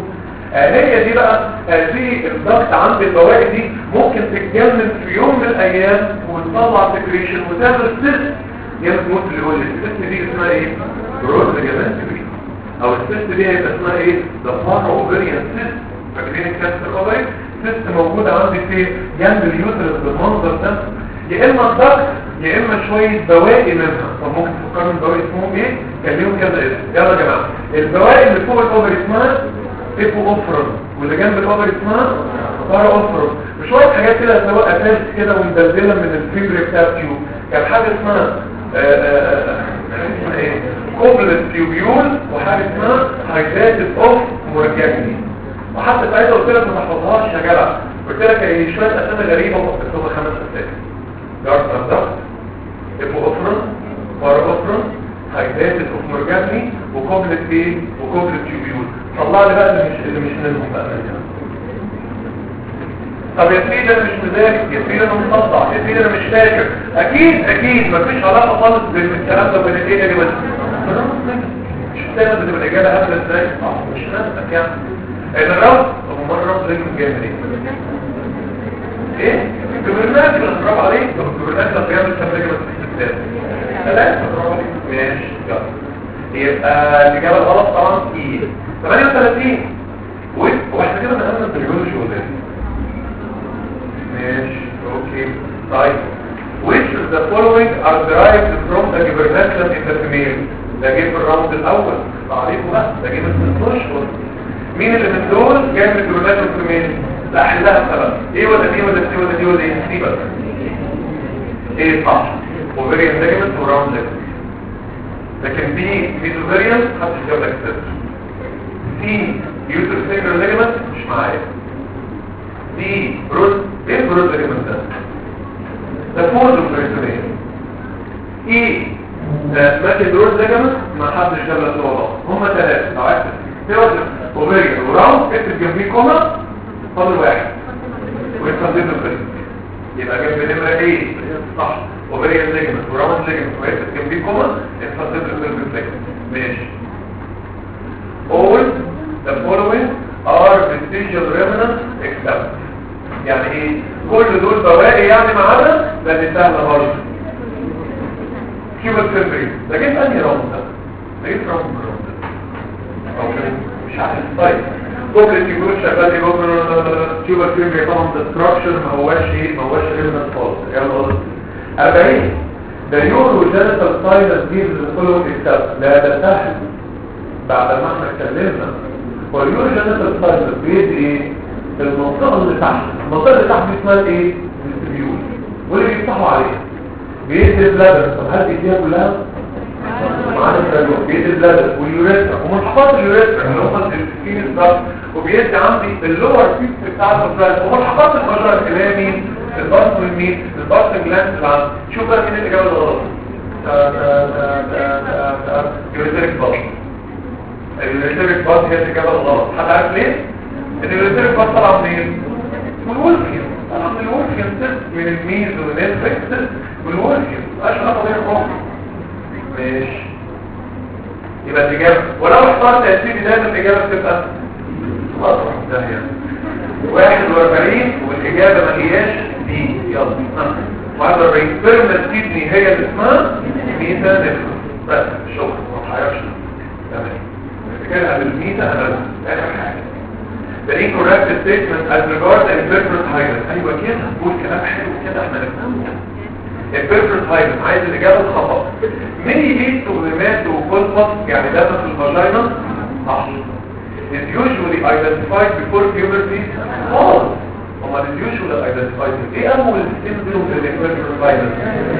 هي دي بقى هذه الضغط عند البواقي دي ممكن تتجمد في يوم من الايام وتطلع سكريشن وتعمل سيست. جامد موت اللي يقول لي السيست دي اسمها ايه؟ بروز جبان سكريشن. او السيست دي هيبقى اسمها ايه؟ ده فار اوفريان سيست. فاكرين الكانسر اوفري؟ سيست موجوده عندي في جنب اليوترس بالمنظر ده. يا اما الضغط يا اما شويه بواقي منها. طب ممكن تفكروا البواقي اسمهم ايه؟ كان ليهم كذا اسم. يلا يا جماعه البواقي اللي فوق الاوفري اسمها ايبو اوفرن واللي جنب الاوفري اسمها بارا اوفرو وشويه حاجات كده سواء اساس كده ومدلدله من الفيبر بتاع التيوب. كان حاجه اسمها اسمها ايه كوبلت تيوبيول وحاجه اسمها هايدريتد اوف مورجاني. وحتى ساعتها قلت لك ما تحفظهاش يا جدع، قلت لك ايه شويه اسامي غريبه وحطيتهم خمس اسامي جارد ضغط ابو اوفرون بارا اوفرون هايدريتد اوف مورجاني وكوبلت ايه وكوبلت تيوبيول. طلع لي بقى اللي مش اللي مش منهم بقى. طب يا سيدي انا مش مذاكر، يا سيدي انا مصدع، يا سيدي انا مش فاكر. اكيد اكيد مفيش علاقه خالص بين الكلام ده وبين الايه اللي بس مش دايما بتبقى الاجابه قبل ازاي مش نفسك يعني ان الرب ابو مره رب رجل جامد ايه ايه الجبرناكل برافو عليك. طب الجبرناكل بيعمل كام رجل بس ثلاثه برافو عليك ماشي يلا. يبقى الاجابه الغلط طبعا ايه ثمانية وثلاثين. واحنا كده نقلنا البريولوجي ولا ايه ماشي اوكي. طيب which of the following are derived from the gubernaculum in the female؟ ده جيب الراوند الاول تعريفه بقى ده جيب الستاشر. مين اللي من دول جاي من الجبرناكلم فيميل؟ لا احلها بقى ايه ولا دي ولا دي ولا دي ولا ايه دي بقى ايه صح ovarian ligament وراوند ligament. لكن دي ميزوفيريان محدش جاب لك سيرش. دي يوتر فينجر ليجمنت مش معايا. دي بروز ايه البروز ليجمنت ده؟ ده فوز البريتونية. ايه ماشي بروز ليجمنت ما حدش جاب لك والله. هم ثلاثة لو عايز تقول اوفيريان وراوند اكتب جنبيه كوما فاضل واحد ويتفضل البريت يبقى جنب نمرة ايه صح اوفيريان ليجمنت وراوند ليجمنت ويكتب جنبيه كوما يتفضل البريت ماشي. all the following are vestigial remnants except يعني ايه كل دول بواقي يعني ما عدا ده اللي سهل برضه كيوبال فيبري. ده جيب انهي راوند ده؟ ده جيب راوند راوند او مش عارف. طيب كوبل كيوبال شغال يجيب كيوبال فيبري طبعا ده ستراكشر ما هواش ايه ما هواش ريمنت خالص. يلا أربعين ده يورو جينيتال ساينس دي الفولوينج اكسبت. لا ده سهل بعد ما احنا اتكلمنا. واليورو جينيتال ساينس بيدي ايه المنطقه اللي تحت. المنطقه اللي تحت دي اسمها ايه الفيول واللي بيفتحوا عليها بيدي البلادر. طب هل بيديها كلها معانا التراجع بيدي البلادر واليوريثرا وملحقات اليوريثرا اللي هم الديسكين بالظبط. وبيدي عندي اللور بيس بتاع الفراغ وملحقات المجرى اللي هي مين البارت والمين البارت جلاند اللي عندي. شوف بقى مين الاجابه الغلط. يوريثريك بارت. اليوريثريك بارت هي الاجابه الغلط. حد عارف ليه؟ ان اليوريثريك بارت طلع منين؟ من الولفيوم. طلع من الولفيوم سيست من الميز والنسبك سيست من الولفيوم. اشهر قضيه روح ماشي. يبقى الاجابه ولو اخترت يا سيدي دايما الاجابه بتبقى مطرح ده يعني واحد واربعين والاجابه ما هياش دي. يلا واحد واربعين بيرمنت كيدني هي اللي اسمها ميتا نفرس. بس شكرا ما تحيرش تمام نفتكرها بالميتا انا اخر حاجه. The incorrect statement as regards the imperfect hymen. ايوه كده قول كلام حلو كده احنا نفهمه. imperfect hymen عايز الاجابه الخطا. may lead to hematoculpus يعني دم في الفاجينا صح. is usually identified before puberty false. هما is usually identified ايه اول symptom في الامperfect hymen؟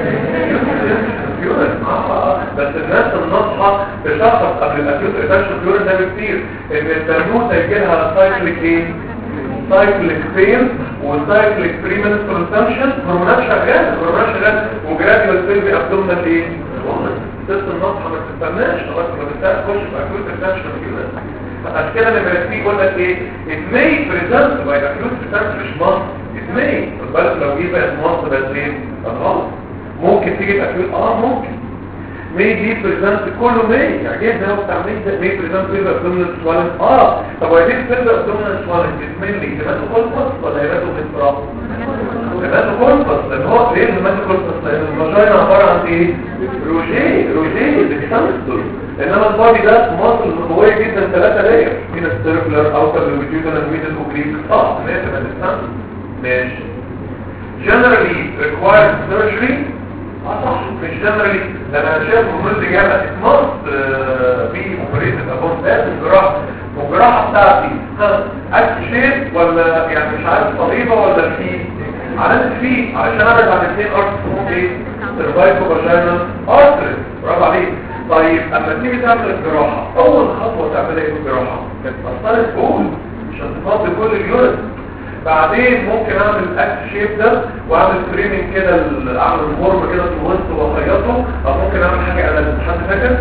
بس الناس الناصحة تشخص قبل الاكيوت ريتنشن بيورين ده بكتير ان البنوتة يجيلها سايكليك ايه؟ سايكليك بين وسايكليك بريمنس كونسامشن هرمونات شغالة هرمونات شغالة وجراديوال سيلفي ابدومينال ايه؟ الست الناصحة ما تستناش لغاية ما بتاع تخش في اكيوت ريتنشن بيورين. عشان كده لما يجي يقول لك ايه؟ it may present by acute retention مش مصر it may بالك لو جه بقت مصر بس ايه؟ غلط. ممكن تيجي الاكيوت اه ممكن مي دي بريزنت كله مي يعني جدا هو بتاع مي ده مي بريزنت فيه ابدومينال سوالن اه طب هو دي فيه ابدومينال سوالن بتملي هيماتو كولبس ولا هيماتو متراف؟ هيماتو كولبس لان هو ليه هيماتو كولبس لان الفاجينا عباره عن ايه؟ روجيه روجيه اللي بيسمستر. انما البادي ده مصل قويه جدا ثلاثه لاير من السيركلر اوتر لونجيتودينال ميدل اوبليك صح ماشي بس ماشي. generally required surgery اه صح مش generally ده انا شايف المرض جامعة اتمرض في اوبريتد ابون ذات الجراحة والجراحة بتاعتي ها اكس شيب ولا يعني مش عارف صليبه ولا في علامه في علشان ابعد عن الاثنين ارتس اسمهم ايه؟ سيرفايكو فاجينال ارتري. برافو عليك. طيب اما تيجي تعمل الجراحه اول خطوه تعملها ايه في الجراحه؟ تفصل البول عشان تفضي كل اليورين. بعدين ممكن اعمل اكس شيب ده واعمل فريمنج كده، اعمل فورم كده في الوسط واخيطه، او ممكن اعمل حاجه على حد فاكر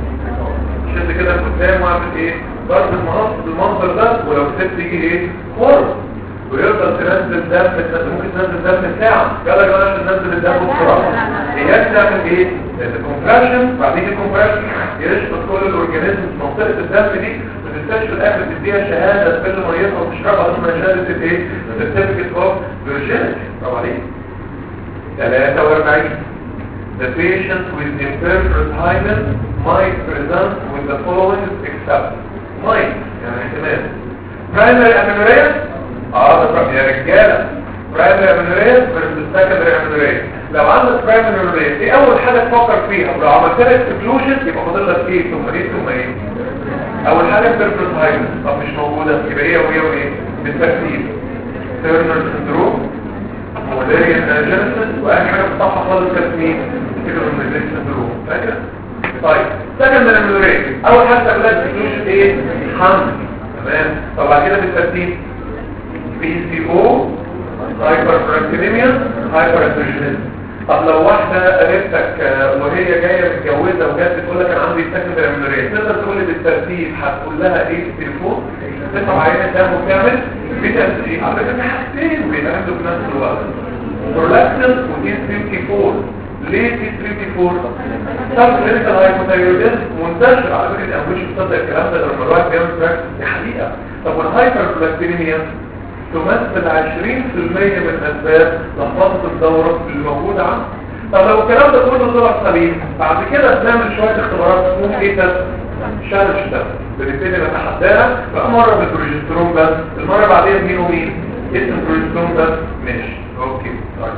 شد كده قدام واعمل ايه؟ ضرب المنص بالمنظر ده، ولو سبت يجي ايه؟ فورم ويفضل تنزل دم. ممكن تنزل دم ساعه. يلا يا جماعه عشان ننزل الدم بسرعه اياك تعمل ايه؟ الكومبريشن. بعدين الكومبريشن يشفط كل الاورجانيزم في منطقه الدم دي، في الاخر تديها شهاده تبل مريضها وتشربها ثم شهاده ايه؟ سيرتيفيكت اوف فيرجينيتي. طبعا ايه؟ ثلاثة وأربعين The patient with imperfect hymen might present with the following except might يعني احتمال primary amenorrhea. اه ده يا رجاله primary amenorrhea versus secondary amenorrhea. لو عندك primary amenorrhea دي اول حاجه تفكر فيها، ولو عملت لها exclusion يبقى فاضل لك ايه؟ ثم ايه ثم ايه؟ اول حاجه بيرفكت هايمن. طب مش موجوده يبقى ايه وايه وايه بالترتيب؟ تيرنر سندروم، مولاريان جينيسيس، واخر حاجه بتطلع خالص كانت مين؟ تيرنر سندروم. فاكر؟ طيب سكندري amenorrhea اول حاجه تعملها اكسكلوجن ايه؟ حمل. تمام. طب بعد كده بالترتيب بي سي او، هايبر براكتينيميا، هايبر اندروجينيزم. طب لو واحدة قريبتك وهي جاية متجوزة وجات بتقول لك انا عندي سكندري amenorrhea، تقدر تقول لي بالترتيب هتقول لها ايه في التليفون؟ تطلع عينة دم وتعمل بيتا ايه؟ على فكرة حاجتين بيتعملوا في نفس الوقت، برولاكتين ودي ثلاثة وعشرين. ليه دي ثلاثة وعشرين؟ طب كلينيكال هايبوثايروديزم منتشر على فكرة. الأنبوش بتصدق الكلام ده لما الواحد بيعمل براكتس دي حقيقة. طب والهايبر بلاكتينيميا تمثل عشرين في المية من أسباب لخبطة الدورة اللي موجودة عنه. طب لو الكلام ده كله طلع سليم، بعد كده بنعمل شوية اختبارات اسمهم ايه ده؟ شالج ده. بنبتدي نتحداها بقى مرة بالبروجسترون بس، المرة بعدين مين ومين؟ اسم البروجسترون بس. ماشي اوكي. طيب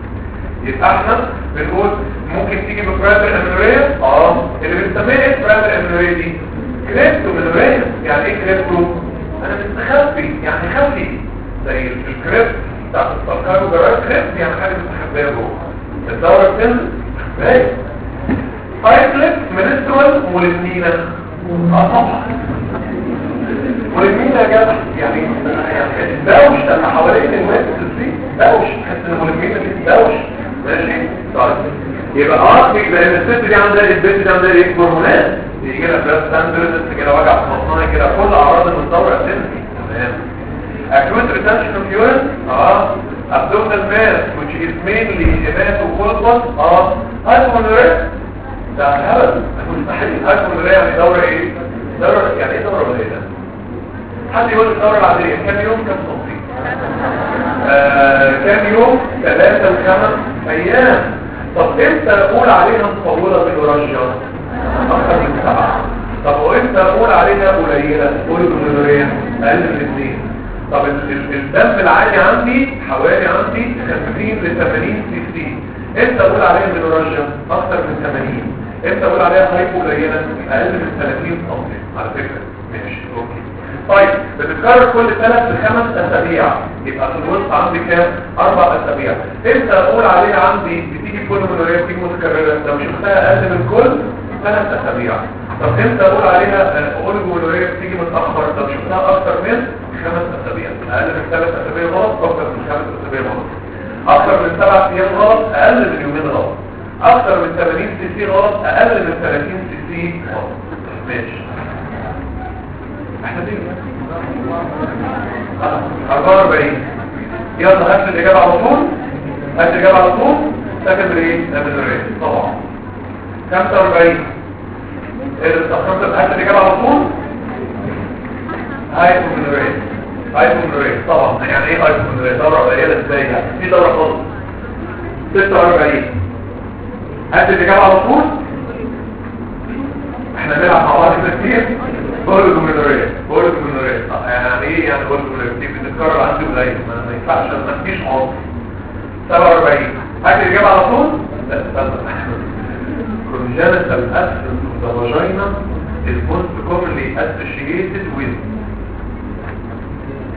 يبقى احنا بنقول ممكن تيجي ببرايمري amenorrhea. اه اللي بنسميها ايه برايمري amenorrhea دي؟ كريبتو amenorrhea. يعني ايه كريبتو؟ انا مستخبي يعني خفي زي الكريب بتاعت السكر وجرائد كريب، يعني حاجة مستخبية جوه الدورة بتنزل باين. سايكليك منسترول مولدنينا. اه طبعا مولدنينا يا جدع يعني يعني الدوش اللي حوالين المنسترول دي دوش، تحس ان المولدنينا دي دوش. ماشي. طيب يبقى اه لان الست دي عندها البنت دي عندها ايه؟ هرمونات، يجي لها بلاس ساندرز، يجي لها وجع في بطنها كده، كل اعراض من الدورة بتنزل. تمام. acute retention of urine. اه abdominal mass which is mainly hematocolpus. اه hypomenorrhea. ده هبل مستحيل. hypomenorrhea يعني دورة ايه؟ دورة يعني ايه دورة قليلة؟ حد يقول الدورة العادية كام يوم كام صوتي؟ آه كام يوم؟ ثلاثة لخمس ايام. طب امتى اقول عليها مطولة بالورجة؟ اكثر من سبعة. طب وامتى اقول عليها قليلة؟ بوليموريا اقل من اثنين. طب الدم العالي عندي حوالي عندي خمسين ل ثمانين سي سي، امتى اقول عليها مينورالجيا؟ اكثر من ثمانين. امتى اقول عليها هايبو قليله؟ اقل من ثلاثين سم على فكره. ماشي اوكي. طيب بتتكرر كل ثلاث لخمس اسابيع، يبقى في الوسط عندي كام؟ اربع اسابيع. امتى اقول عليها عندي بتيجي بوليموريا بتيجي متكرره؟ لو شفتها اقل من كل ثلاث اسابيع. طب امتى اقول عليها اوليجولوريا بتيجي متاخر؟ لو شفتها اكثر من خمس اسابيع. اقل من ثلاث اسابيع غلط، اكثر من خمس اسابيع غلط. اكثر من سبع ايام غلط، اقل من يومين غلط. اكثر من ثمانين سي سي غلط، اقل من ثلاثين سي سي غلط. ماشي. احنا دي أربعة وأربعين. يلا هات الاجابه على طول. هات الاجابه على طول. سكندري ايه؟ amenorrhea طبعا. خمسة وأربعين. هات الاجابه على طول. هايبومينوريا. هايبومينوريا طبعا. يعني ايه هايبومينوريا؟ دوره قليله ازاي يعني؟ في دوره خالص. ستة وأربعين. هات الاجابه على طول. احنا بنلعب مع بعض كتير. بوليموريا. بوليموريا يعني ايه؟ يعني بوليموريا دي بتتكرر عندي قليل، ما ينفعش ما فيش عمر. سبعة وأربعين. هات الاجابه على طول. لا استنى. congenital abscess of the vagina is most commonly associated with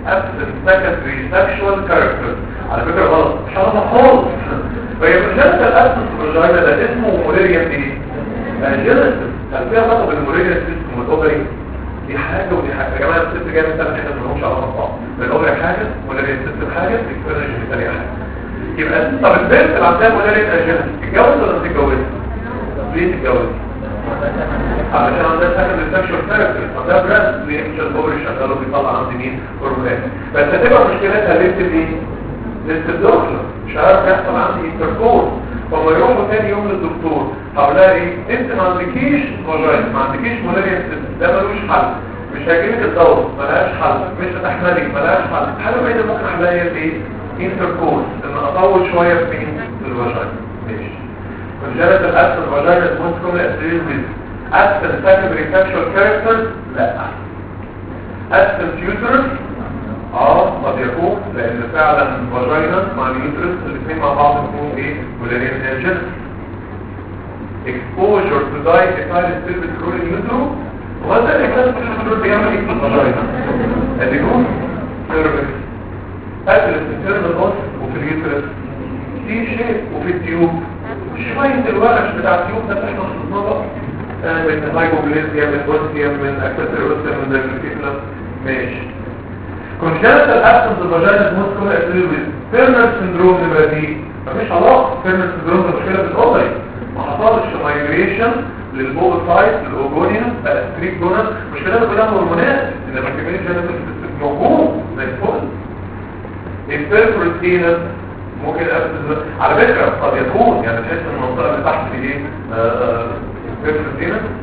absent secondary sexual character. على فكرة غلط مش غلط خالص. فهي congenital absence vagina ده اسمه موليريان ايه؟ جينيسيس. هل فيها علاقة بالموليريان سيستم والاوفري؟ دي حاجة ودي حاجة. يا جماعة الست جاية من ثلاث حتت ما لهمش علاقة ببعض. الاوفري حاجة، موليريان سيستم حاجة، الاكسبيرنس الثانية حاجة. يبقى طب البنت اللي عندها موليريان جينيسيس تتجوز ولا ما تتجوزش؟ ليه تتجوز؟ علشان عندها سكندري سكشوال كاركتر، عندها براس ليه مش الاوفري شغال وبيطلع عند مين؟ هرمونات. بس هتبقى مشكلتها لسه ايه؟ لسه الدكتور مش عارف يحصل عندي انتركورس. فما يروحوا تاني يوم للدكتور هقولها ايه؟ انت ما عندكيش فاجاين، ما عندكيش مولاريان سيستم، ده ملوش حل. مش هيجيلك الدواء ملهاش حل، مش هتحملي ملهاش حل. الحاله الوحيده ممكن احلها هي الايه؟ انتركورس، ان اطول شويه في مين؟ في الفاجاين. ماشي. مجرد الاسن الفاجاين الموست كومن اسريل ويز اسن سكندري سكشوال كاركتر لا. اسن يوترس اه قد يكون، لان فعلا الفاجينا مع اليوترس الاثنين مع بعض يكونوا ايه؟ مولاريان جينيسيس. exposure to diethyl silviculol اليوترو. وهذا الاكتاس اليوترو بيعمل ايه في الفاجينا؟ اليوم سيرفكس قتل الانترنال اوس وفي اليوترس في شيء وفي التيوب شويه الورش بتاع التيوب ده احنا خلصناه بقى من هايبوبليزيا من بوستيا من اكتاسيروسيا من دايفيكيفلم. ماشي. congenital absence of vagina is most common associated with Turner syndrome نمرة دي. مفيش علاقة. Turner syndrome ده مشكلة في الأوفري. ما حصلش migration للبوبوسايت للأوجونيوم الأسكريك دونر. مشكلة كلها هرمونات. إنما كمان الجينيتال موجود زي الفل. البيرفورتينس ممكن absence على فكرة قد يكون يعني تحس إن المنطقة اللي تحت دي إيه؟ البيرفورتينس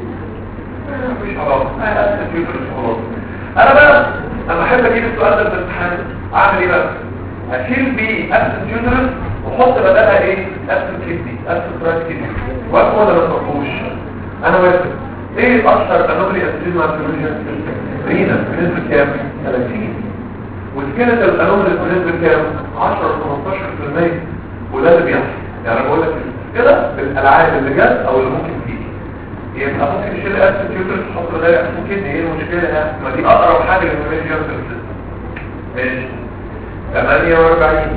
مفيش علاقة. أنا absence uterus خلاص. أنا بقى انا احب اجيب السؤال ده في الامتحان اعمل ايه بقى؟ اشيل بيه ابسنت يوترس واحط بدلها ايه؟ ابسنت كيدني، ابسنت رايت كيدني. وافق ولا ما توافقوش؟ انا وافق. ايه اشهر انومالي اسيد مع الفيولوجيا؟ رينا بنسبه كام؟ ثلاثين. والسكيلتال انومالي بنسبه كام؟ عشرة خمستاشر بالمية. وده اللي بيحصل. يعني انا بقول لك كده بالالعاب اللي جت او اللي ممكن تيجي. يبقى ممكن يشيل أسفل يوترس تحط بداية أسفل كدني. ايه المشكلة؟ ما دي أقرب حاجة للميجر في السيستم. ماشي. ثمانية وأربعين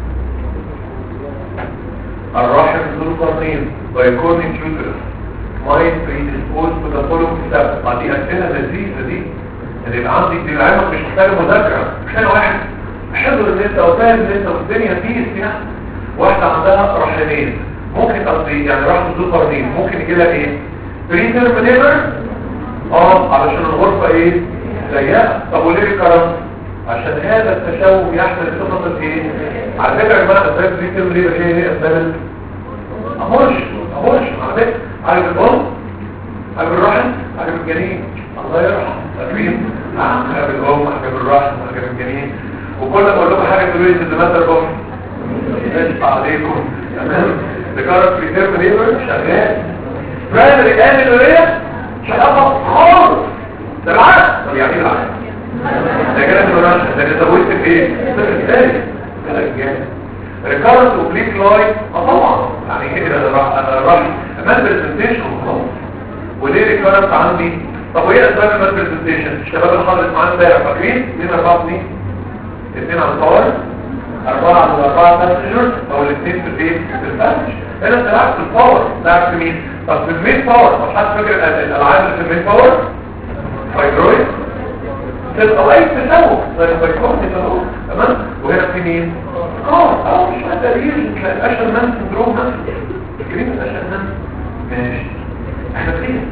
الرحم ذو القرنين بايكونيك يوترس might predispose to the following steps. ما دي أسئلة لذيذة دي اللي يبقى عندي دي العلم مش محتاجة مذاكرة. مش أنا واحد حضر النت أو فاهم النت والدنيا فيه يعني. واحدة عندها رحمين ممكن قصدي يعني رحم ذو القرنين ممكن يجي لها ايه؟ بريتر منيبر اه علشان الغرفة ايه ضيقة. طب وليه الكرم؟ عشان هذا التشوه يحمل صفة ايه؟ على فكرة يا جماعة اسباب بريتر منيبر هي هي اسباب امرش امرش على فكرة عارف الام عارف الرحم عارف الجنين الله يرحم تكريم عارف الام عارف الرحم عارف الجنين. وكل ما اقول لكم حاجة تقولوا لي تزمات الام نشفع عليكم تمام. ذكرت بريتر منيبر شغال برايمري انيلوريا شغال خالص. ده العكس. طب يعني ايه العكس؟ ده كده الرشح ده زودت بايه؟ ازاي؟ كلام جامد. ريكارنت اوبليك لاين اه طبعا يعني كده انا راح مال برزنتيشن خلاص. وليه ريكارنت عندي؟ طب وايه اسباب المال برزنتيشن؟ الشباب اللي حضرت معانا امبارح فاكرين؟ اثنين اربعة اثنين اثنين على الطوارئ أربعة على أربعة باسنجر أو الاثنين في البيت في الباسنج. هنا تلعب في الباور تلعب في مين؟ طب في المين باور طب حد فاكر الألعاب اللي في المين باور؟ فايبرويد تبقى أي تسوق زي الفايبرويد تسوق تمام؟ وهنا في مين؟ اه اه مش هتدريج الأشهر مان سندروم نفسه. فاكرين الأشهر مان؟ ماشي احنا فين؟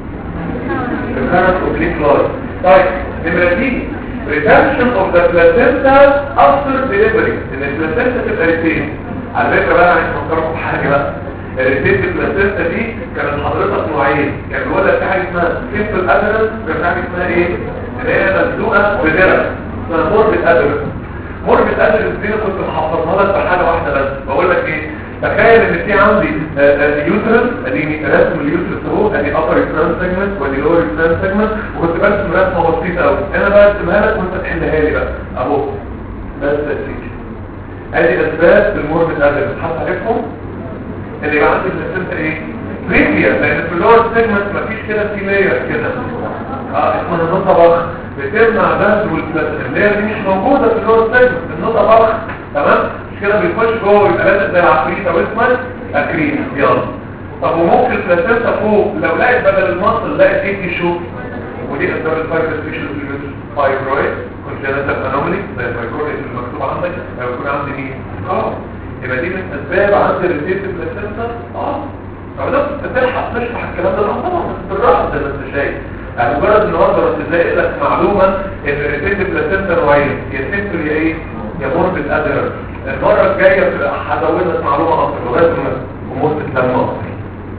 الكارت اوبليك لاين. طيب نمرة دي retention of the placenta after delivery. ان البلاسنتا تبقى ريتين. على فكره بقى انا هفكركم بحاجه بقى. الريتين البلاسنتا دي كانت حضرتك نوعين. كان بيقول لك في حاجه اسمها سيمبل ادرس وفي حاجه اسمها ايه؟ اللي هي مزنوقه بدرس اسمها موربيد ادرس. موربيد ادرس دي كنت محفظها لك بحاجه واحده بس. بقول لك ايه؟ تخيل ان في عندي اليوترس ادي رسم اليوترس اهو ادي upper external segment وادي lower external segment وكنت برسم رسمه بسيطه قوي. انا بقى ارسمها لك وانت تحلها لي بقى اهو. بس تسيج ادي اسباب الموربيد ادرس. حتى عارفهم اللي يبقى عندي البلاسنتا ايه؟ بريفيا لان في اللور سيجمنت مفيش كده في لاير كده اه اسمها نقطه بخ بتمنع ده والبلاسنتا اللي هي مش موجوده في اللور سيجمنت النقطه بره تمام مش كده بيخش جوه يبقى لازم زي العفريته واسمها اكرينا يلا طب وممكن البلاسنتا فوق لو لقيت بدل المصل لقيت ايه تيشو ودي اثار الفايبر تيشو فايبرويد كونجنتال انومالي زي الفايبرويد اللي مكتوب عندك لو يكون عندي مين اه يبقى دي من اسباب عندي ريتيف بلاسنتا اه طب ده بتلحق تشرح الكلام ده طبعا بالراحه زي ما انت شايف يعني مجرد النهارده بس تلاقي لك معلومه ان الريتيف بلاسنتا نوعين يا سيمبل يا ايه يا موربيد ادرر المره الجايه هزود لك معلومه اكتر لغايه ما امور تتلم اكتر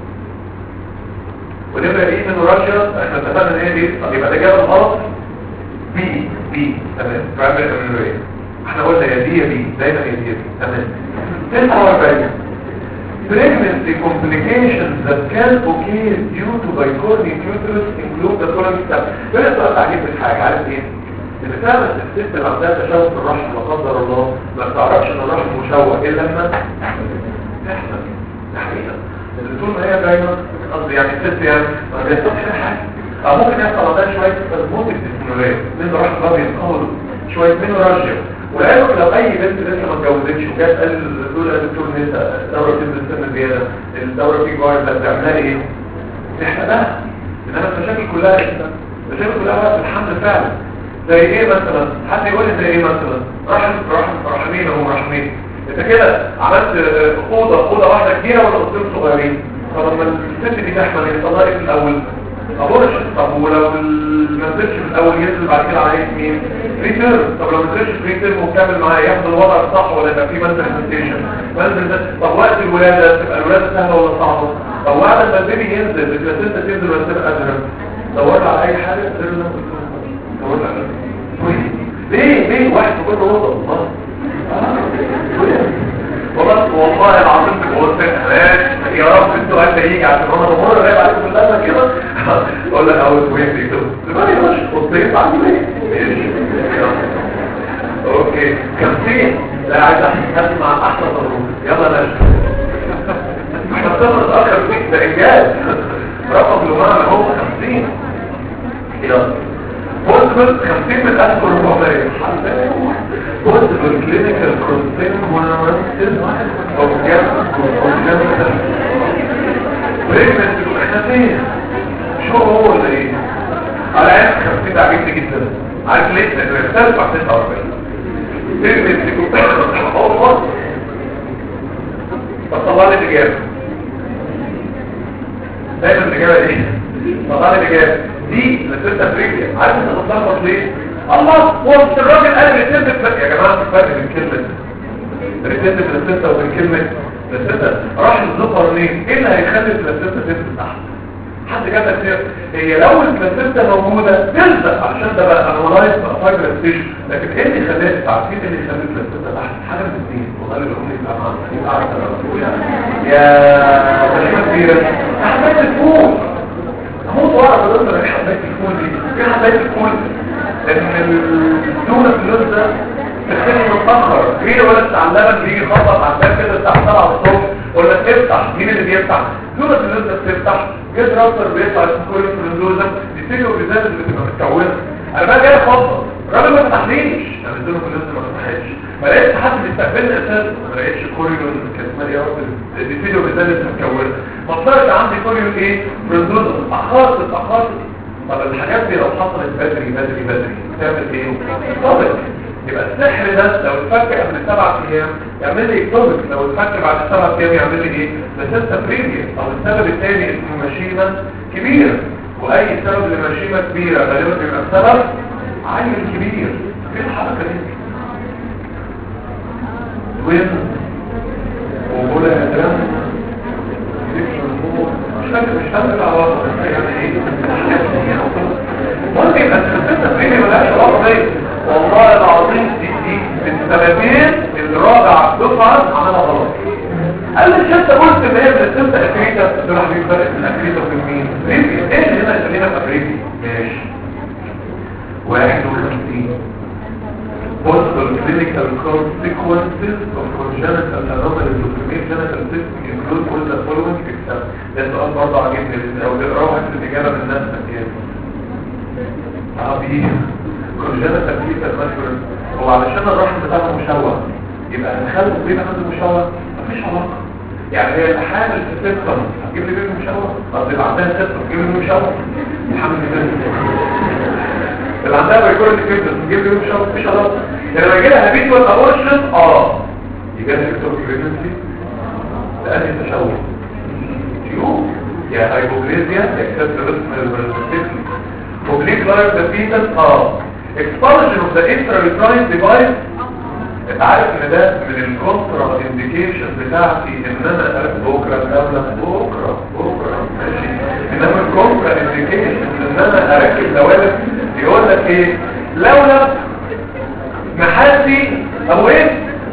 ونبقى ايه من راشيا احنا اتفقنا ان هي دي يبقى الاجابه الغلط بي بي تمام برايمري امينوريا احنا قلنا يا دي يا بي دايما يا دي يا بي تمام تسعة وأربعين pregnancy complications that can occur due to bicornic uterus include the following steps بلا سؤال تعجيب في حاجه عارف ايه اللي فعلا الست اللي عندها تشوه في الرحم لا قدر الله ما تعرفش ان الرحم مشوه الا لما تحمل تحديدا اللي طول ما هي دايما قصدي يعني الست يعني ما بيحصلش فيها حاجه او ممكن يحصل عندها شويه تسمم الديسمولات من الرحم ده بيتقول شويه منه رجل ولعلمك لو اي بنت لسه ما اتجوزتش وجات قال دول يا دكتور نسا الدوره بتنزل سن زياده الدوره في جوار ده بتعملها ايه؟ تحرقها انما المشاكل كلها المشاكل كلها في الحمل فعلا زي ايه مثلا حد يقول لي زي ايه مثلا رحم رحم رحمين هم رحمين انت كده عملت اوضه اوضه واحده كبيره ولا اوضتين صغيرين طب لما الست دي تحمل يطلع ايه في الاول ابورش طب ولو ما نزلش في الاول ينزل بعد كده على مين ريتيرن طب لو ما نزلش في ريتيرن ومكمل معاه ياخد الوضع الصح ولا يبقى في مانفستيشن منزل طب وقت الولاده تبقى الولاده سهله ولا صعبه طب وقت ما البيبي ينزل البلاسنتا تنزل ولا تبقى ازرق دور على اي حاجه دور على ليه ليه واحد في كل اوضه والله والله والله العظيم بقول يا رب السؤال ده يجي عشان انا بمر غايب عليكم بالله كده اقول لك اول وين دي كده ما يمشي قصيت عندي ليه اوكي خمسين لا عايز اسمع احلى ضروري يلا نشوف احنا بنصل اخر فيك ده انجاز رقم لمعنى هو خمسين يلا possible خمسين من ألف وأربعمية possible clinical consequences of congenital pregnancy احنا فين؟ شو هو ولا ايه؟ على عين خمسين ده عجبني جدا عارف ليه؟ لأنه يختلف عن تسعة وأربعين pregnancy consequences الله طب طلع لي الإجابة دايما الإجابة ايه؟ طلع لي الإجابة دي لسلسة بريكيا عارف انت تتلخبط ليه؟ الله وقت الراجل قال ريتنت يا جماعة الفرق بين كلمة ريتنت لسلسة وبين كلمة لسلسة راح الزفر ليه؟ ايه اللي هيخلي السلسة تنزل تحت؟ حد كده كتير هي لو السلسة موجودة تلزق عشان ده بقى انولايز بقى فايبر ستيشن لكن ايه اللي يخليها تعرفين ايه اللي يخلي السلسة تحت؟ حاجة من الاثنين والله اللي بيقول لي بقى معاك عارف انا بقول يا كلمة كبيرة احمد الفول هموت واعرف الأنظر ان حباية الفول دي في حباية الفول ان الدولة في اللون ده تخلي متأخر غير ولا تتعلمك بيجي خطط عشان كده الساعة سبعة الصبح ولا تفتح مين اللي بيفتح؟ دولة في اللون ده بتفتح جد راستر بيطلع كل فرندوزة بيسيجوا بذات اللي بتبقى متكونة انا بقى جاي افضل الراجل ما فتحليش انا الدولة في اللون ده ما فتحتش ما لقيتش حد بيستقبلني اساسا ما لقيتش كوريون كانت اسمها ايه دي فيديو بذات اللي متكونة ما طلعت عندي كوريون ايه فرندوزة اتأخرت اتأخرت طب الحاجات دي لو حصلت بدري بدري بدري تعمل ايه؟ طبق يبقى السحر ده لو اتفك قبل سبع ايام يعمل لي اكتوبك لو اتفك بعد سبع ايام يعمل لي ايه؟ لسته بريمير او السبب الثاني اسمه مشيمة كبيرة واي سبب لمشيمة كبيرة غالبا بيبقى السبب عيل كبير ايه الحركة دي؟ وين؟ وقولها يا درام مش فاكر مش فاكر على وضع يعني ايه؟ ممكن يبقى السلسلة بريمير ملهاش علاقة بيه والله العظيم دي دي من السنتين الرابع دفعه عملها غلط قال لي انت قلت ان هي بتسمى اكريتا دول حبيب فرق من اكريتا وفي مين ريبي ايه اللي هنا يخلينا في ريبي ماشي واحد وخمسين possible clinical consequences of congenital anomaly to the genital system include all the following except ده سؤال برضه عجبني لو تقراه هات الاجابه من نفسك يعني عبيه كونجنتال فيتال ماتيوريتي هو علشان الرحم بتاعه مشوه يبقى هنخلي بيبقى عنده مشوه مفيش علاقه يعني هي الحامل في سبتم هتجيب لي بيبي مشوه قصدي اللي عندها سبتم تجيب لي مشوه الحمل في اللي عندها بايكورة الكبدة تجيب لي مشوه مفيش علاقه يعني لما يجي لها هابيت والابورشن اه يجي لها اكتوب بريجنسي لأني تشوه تيوب يا هايبوغليزيا اكسس رسم البرزنتيكلي اوبليك لايف ذا فيتس اه expulsion of the intrauterine device انت عارف ان ده من الكونترا انديكيشن بتاعتي ان انا بكره قبل بكره بكره ماشي انما الكونترا انديكيشن ان انا اركب دوالب يقول لك ايه لولا محاسي او ايه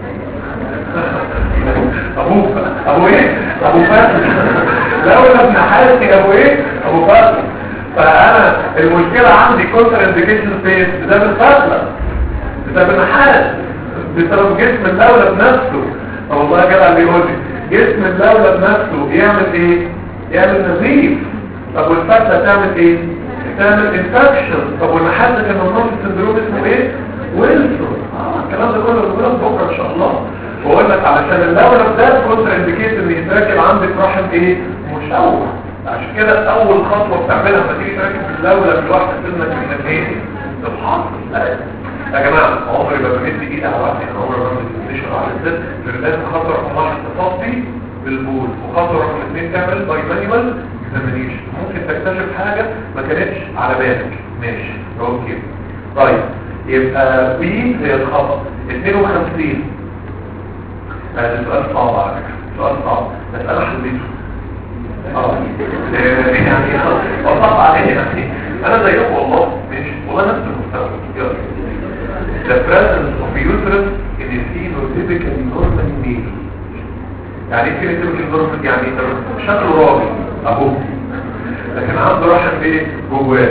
ابو ابو ايه ابو فاتح لولا ابن حالتي ابو ايه ابو فاتح فانا المشكله عندي كونتر انديكيشن فين بسبب الفتله بسبب النحاس بسبب جسم اللولب نفسه والله يا جدع اللي يقول لي جسم اللولب نفسه يعمل ايه يعمل نزيف طب والفتله تعمل ايه تعمل انفكشن طب والنحاس ده كان ممنوع في السندروم اسمه ايه ويلسون اه الكلام ده كله بنقوله بكره ان شاء الله بقول لك علشان اللولب ده كونتر انديكيت ان يتراكب عندك رحم ايه مشوه عشان كده اول خطوه بتعملها لما تيجي تركب اللولب لوحدك سنك انك ايه تفحص يا جماعه عمري ما بمد ايدي على واحد انا عمري ما بمد ايدي على الست لازم خطوه رقم واحد تصفي بالبول وخطوه رقم اثنين تعمل باي مانيوال اكزامينيشن ممكن تكتشف حاجه ما كانتش على بالك ماشي اوكي طيب يبقى بي هي الخطا اثنين وخمسين هذا سؤال صعب على فكره سؤال صعب بس انا حليته اه يعني وصعب عليه يعني انا زيكم والله ماشي والله نفس المستوى يلا the presence of uterus in a phenotypically normal male يعني ايه phenotypically normal يعني شكله راجل ابوه لكن عنده رحم ايه جواه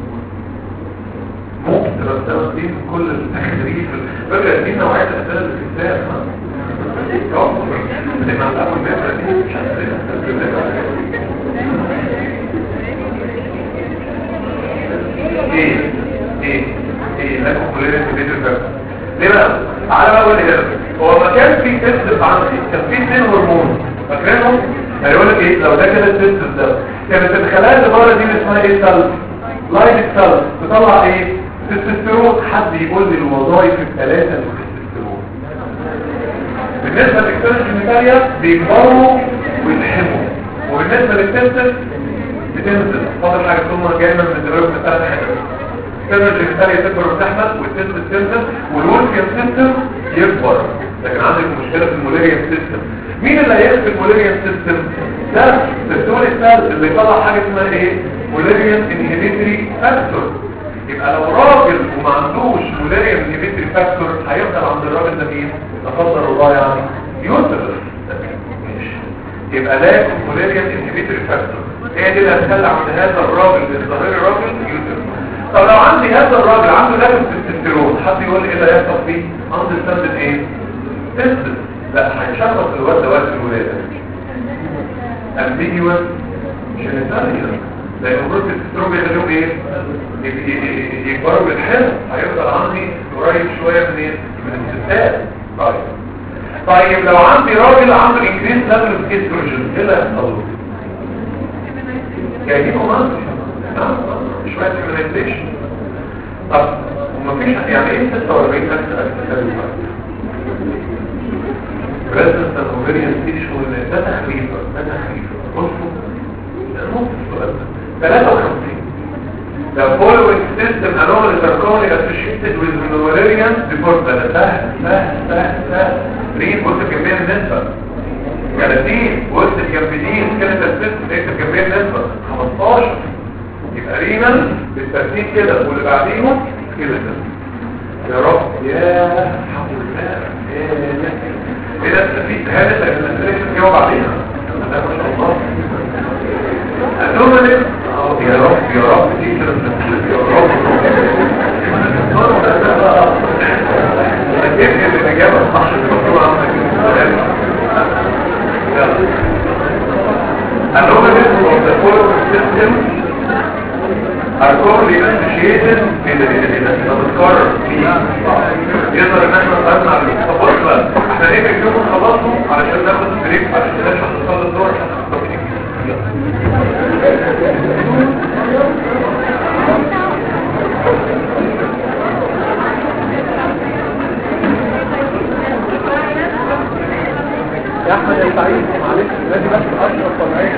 ممكن تبقى السبب دي من كل التخريف فكرة دي نوعية الأسئلة اللي في الكتاب لما أقول ماذا دي مش ايه ايه ايه لكم كلنا في بيت الفرق ليه بقى؟ تعالى بقى اقول لي هو ما كان في تست عندي كان في اثنين هرمون فاكرينهم؟ هيقول لك ايه لو ده كده التست ده كانت الخلايا اللي بره دي اسمها ايه سيلز لايت سيلز بتطلع ايه؟ التستيرون حد يقول لي الوظائف الثلاثه للتستيرون بالنسبه للاكتشن الجينيتاليا بيكبروا ويلحموا وبالنسبه للتستس بتنزل فاضل حاجه ثم جايه من الدراجه من ثلاث حاجات الكتشن الجينيتاليا تكبر وتحمل والتستس تنزل والوركيان سيستم يكبر لكن عندك مشكله في المولاريان سيستم مين اللي هيقفل المولاريان سيستم ده الدكتور الثالث اللي يطلع حاجه اسمها ايه مولاريان انهبيتوري فاكتور يبقى لو راجل وما عندوش مولاريان انهبيتوري فاكتور هيفضل عند الراجل ده مين لا قدر الله يعني يوترس يبقى لا مولاريان انهبيتوري فاكتور هي دي اللي هتخلي عند هذا الراجل الظاهري الراجل يوترس طب لو عندي هذا الراجل عنده لازم تستيرون حد يقول لي ايه اللي هيحصل فيه عنده ستاندرد ايه تست لا هيشخص الواد ده وقت الولاده امبيجوس جينيتاليا لان المفروض التستيرون بيخليهم ايه يكبروا بالحلم هيفضل عندي قريب شويه من من الستات طيب طيب لو عندي راجل عنده انكريز ليفل اوف استروجين ايه اللي هيحصل له جايبينه مصر شويه فيمينيزيشن طب ومفيش يعني ايه ستة وأربعين ألف ألف بريزنس اوفيريان تيشو ده تخفيف ده تخفيف بصوا نص السؤال ثلاثة وخمسين The following system anomaly are commonly associated with malarian before ده سهل سهل سهل سهل رين بص كمية النسبة ثلاثين بص الجنبدين كانت السيستم ايه كمية النسبة خمستاشر يبقى رينا بالترتيب كده واللي بعديهم كده يا رب يا الحمد لله ايه ده في هذا الاسئله تجاوب عليها ده ما شاء الله هتقول لي يا رب يا رب دي كده يا رب اكيد الاجابه صح الموضوع عندك يلا anomaly of the following system are correlated associated كده كده كده بتكرر يقدر ان احنا نقارن على التفاصيل بقى احنا ليه بنشوف خلصهم علشان ناخد بريك علشان نشرح نوصل للدور يا احمد يا سعيد معلش لازم بس اشرف طبيعي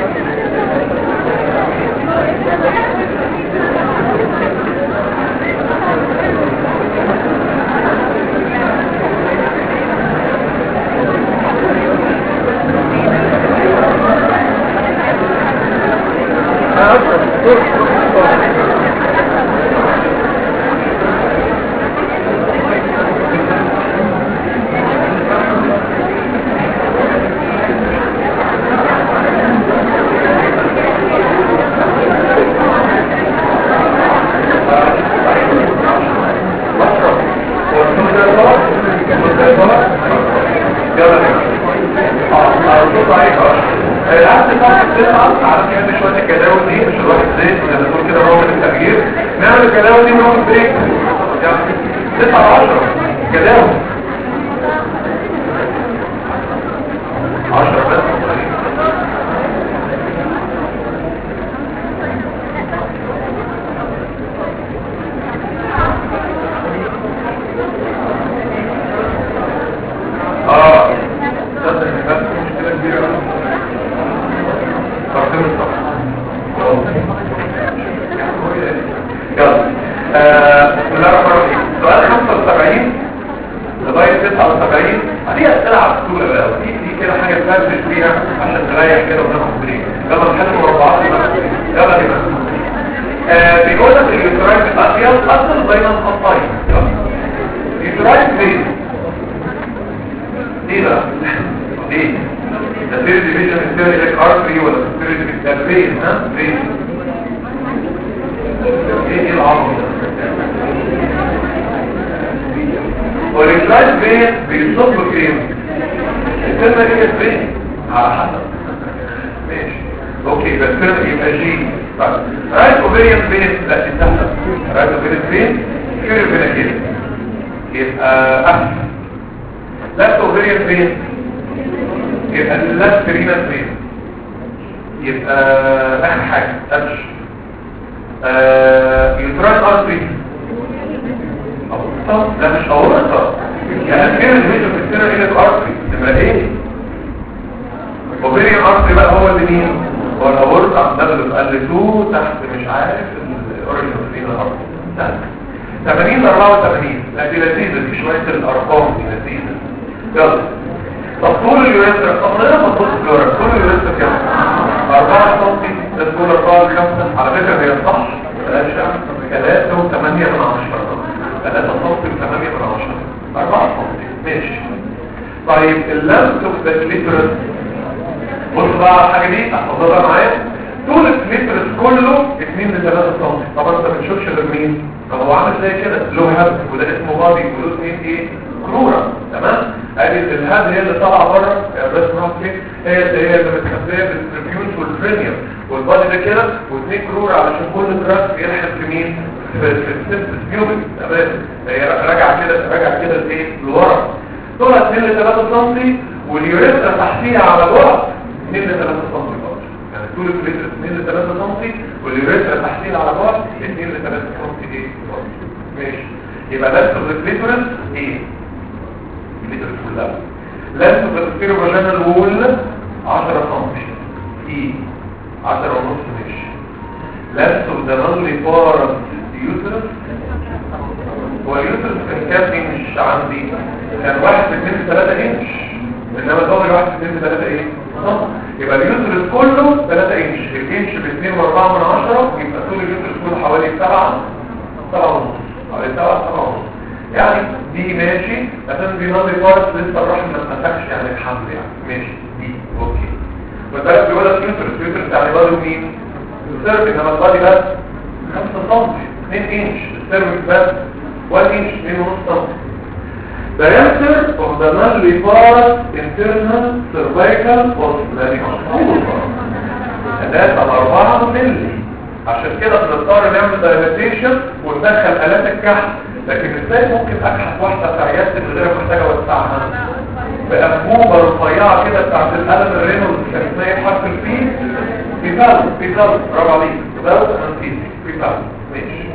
عشان كده بنضطر نعمل دايلاتيشن وندخل آلات الكحت. لكن ازاي ممكن اكحت واحده في عيادتي من غير محتاجه اوسعها؟ بانبوبه رفيعه كده بتاعت القلم الرينولد اللي اسمها ايه حرف البي؟ بيفاو بيفاو برافو عليك بيفاو انستيزي بيفاو ماشي.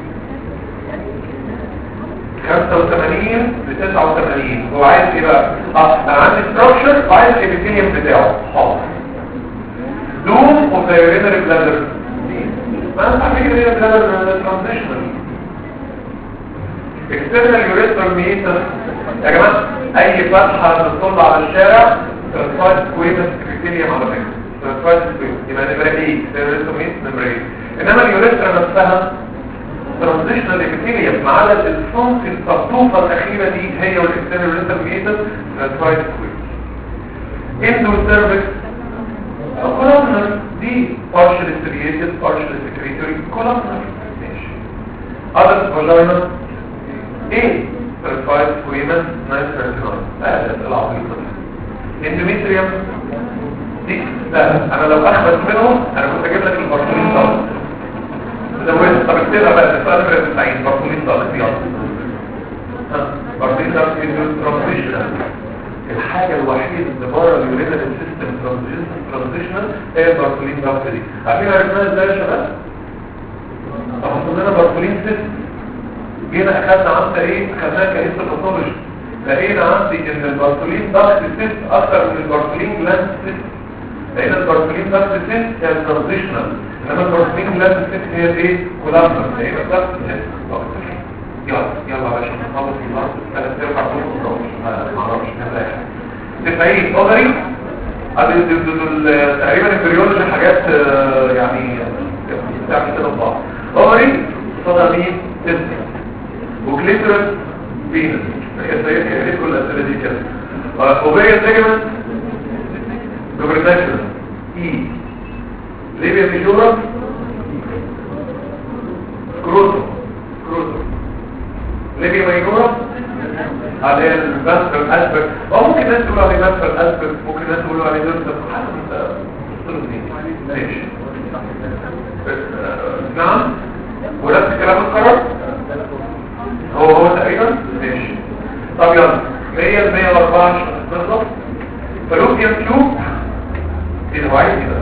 خمسة وثمانين ل تسعة وثمانين هو عايز ايه بقى؟ اه انا عندي ستراكشر وعايز الابيثيليوم بتاعه حاضر. دوم اوف ذا يورينري بلادر ما انت عارف ايه بلادر ترانزيشنال اكسترنال يوريثرال ميتر يا جماعه. اي فتحه بتطل على الشارع ترانسفايد سكويمس ابيثيليوم على فكره ترانسفايد سكويمس يبقى نمره ايه؟ يوريثرال ميتر نمره ايه؟ انما اليوريثرا نفسها ترانزيشنال ابيثيليوم ما عدا الفونت الطفطوفه الاخيره دي هي والاكسترنال يوريثرال ميتر ترانسفايد سكويمس. اندو سيرفكس columnar دي partially striated partially secretory columnar ماشي. other vagina ايه certified squamous nine thirty-nine هذا العظيم. endometrium دي لا انا لو اخذت منهم انا كنت اجيب لك البارتولين ضغط زودت. طب اكتبها بقى السؤال نمرة تسعين بارتولين ضغط يلا ها بارتولين ضغط ترانزيشنال. الحاجة الوحيدة اللي بره اليورينال سيستم ترانزيشنال هي البارتولين ضغط دي. عارفين عرفناها ازاي يا شباب؟ طب حطينا بارتولين سيستم جينا اخدنا عندنا ايه؟ اخدناها كهيستوباثولوجي لقينا عندي ان البارتولين ضغط سيست اكتر من البارتولين جلاند سيست. لقينا البارتولين ضغط سيست هي ترانزيشنال انما البارتولين جلاند سيست هي ايه؟ كولابرال. لقينا ضغط سيست يلا يلا عشان نخلص النهارده ثلاث اربع دقايق ما اعرفش نبدا تسعين اوفري دول تقريبا البريولوجي حاجات يعني بتعمل كده في بعض. اوفري صدى مين؟ تسعين وكليترس فينس هي سيئة كل الأسئلة دي كده. اوفريان ليجمنت جوبرناكشن اي ليبيا ميجورا كروتو كروتو ليبيا ميجورا على الباسفر أسبك أو ممكن ناس تقولوا عليه باسفر أسبك ممكن ناس تقولوا عليه درسة حسب انت تقولوا منين ماشي. نعم ونفس الكلام القرار هو هو تقريبا ماشي. طب يلا مية مية واربعة بالظبط. فلوبيان تيوب ايه هو عايز كده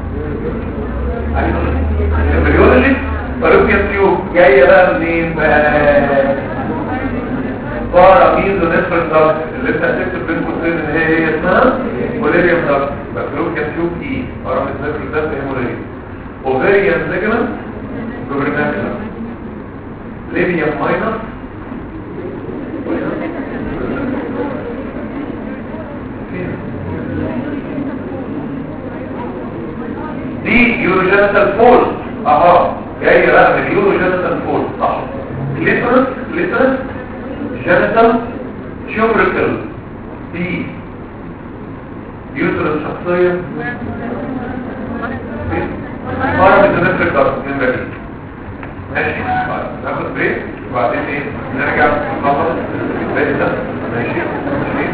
البريولوجي. فلوبيان تيوب جايه بقى منين بقى؟ بارا ميزو نفر ضغط اللي انت هتكتب بين قوسين ان هي هي اسمها موليريوم ضغط. فلوبيان تيوب ايه بارا ميزو نفر ضغط هي موليريوم. اوفيريان ليجمنت جوبرناكولار ليبيا ماينر دي يوروجينيتال فول اها جايه بقى من اليوروجينيتال فول صح. كليترس كليترس جينيتال تيوبريكل دي يوترس شخصيه مرة بتنفرق ضغط من بدي ماشي. ناخد بريك وبعدين ايه نرجع نخلص الباقي ده ماشي ماشي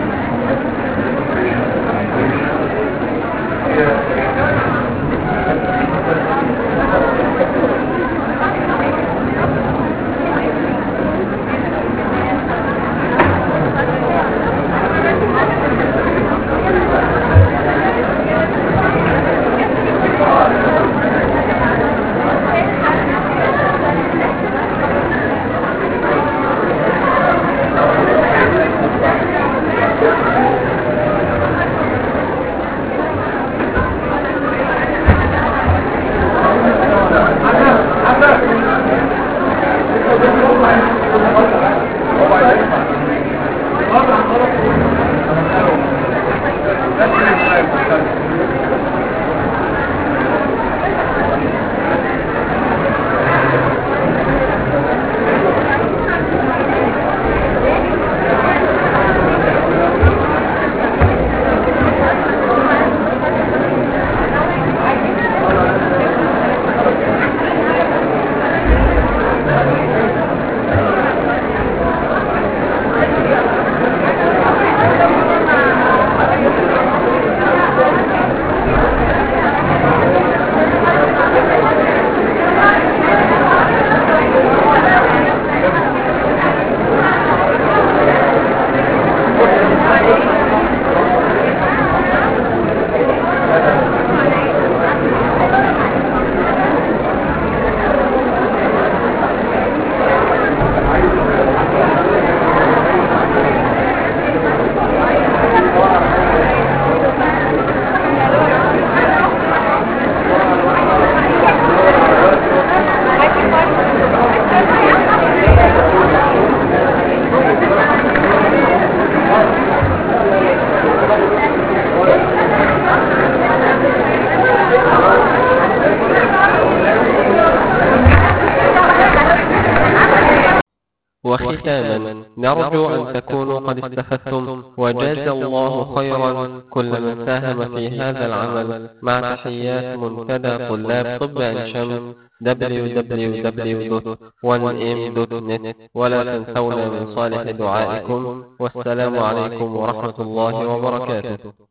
نرجو أن تكونوا قد استفدتم وجزى الله خيرا كل من ساهم في هذا العمل. مع تحيات منتدى طلاب طب عين شمس دبليو دبليو دبليو دوت وان ام دوت نت. ولا تنسونا من صالح دعائكم، والسلام عليكم ورحمة الله وبركاته.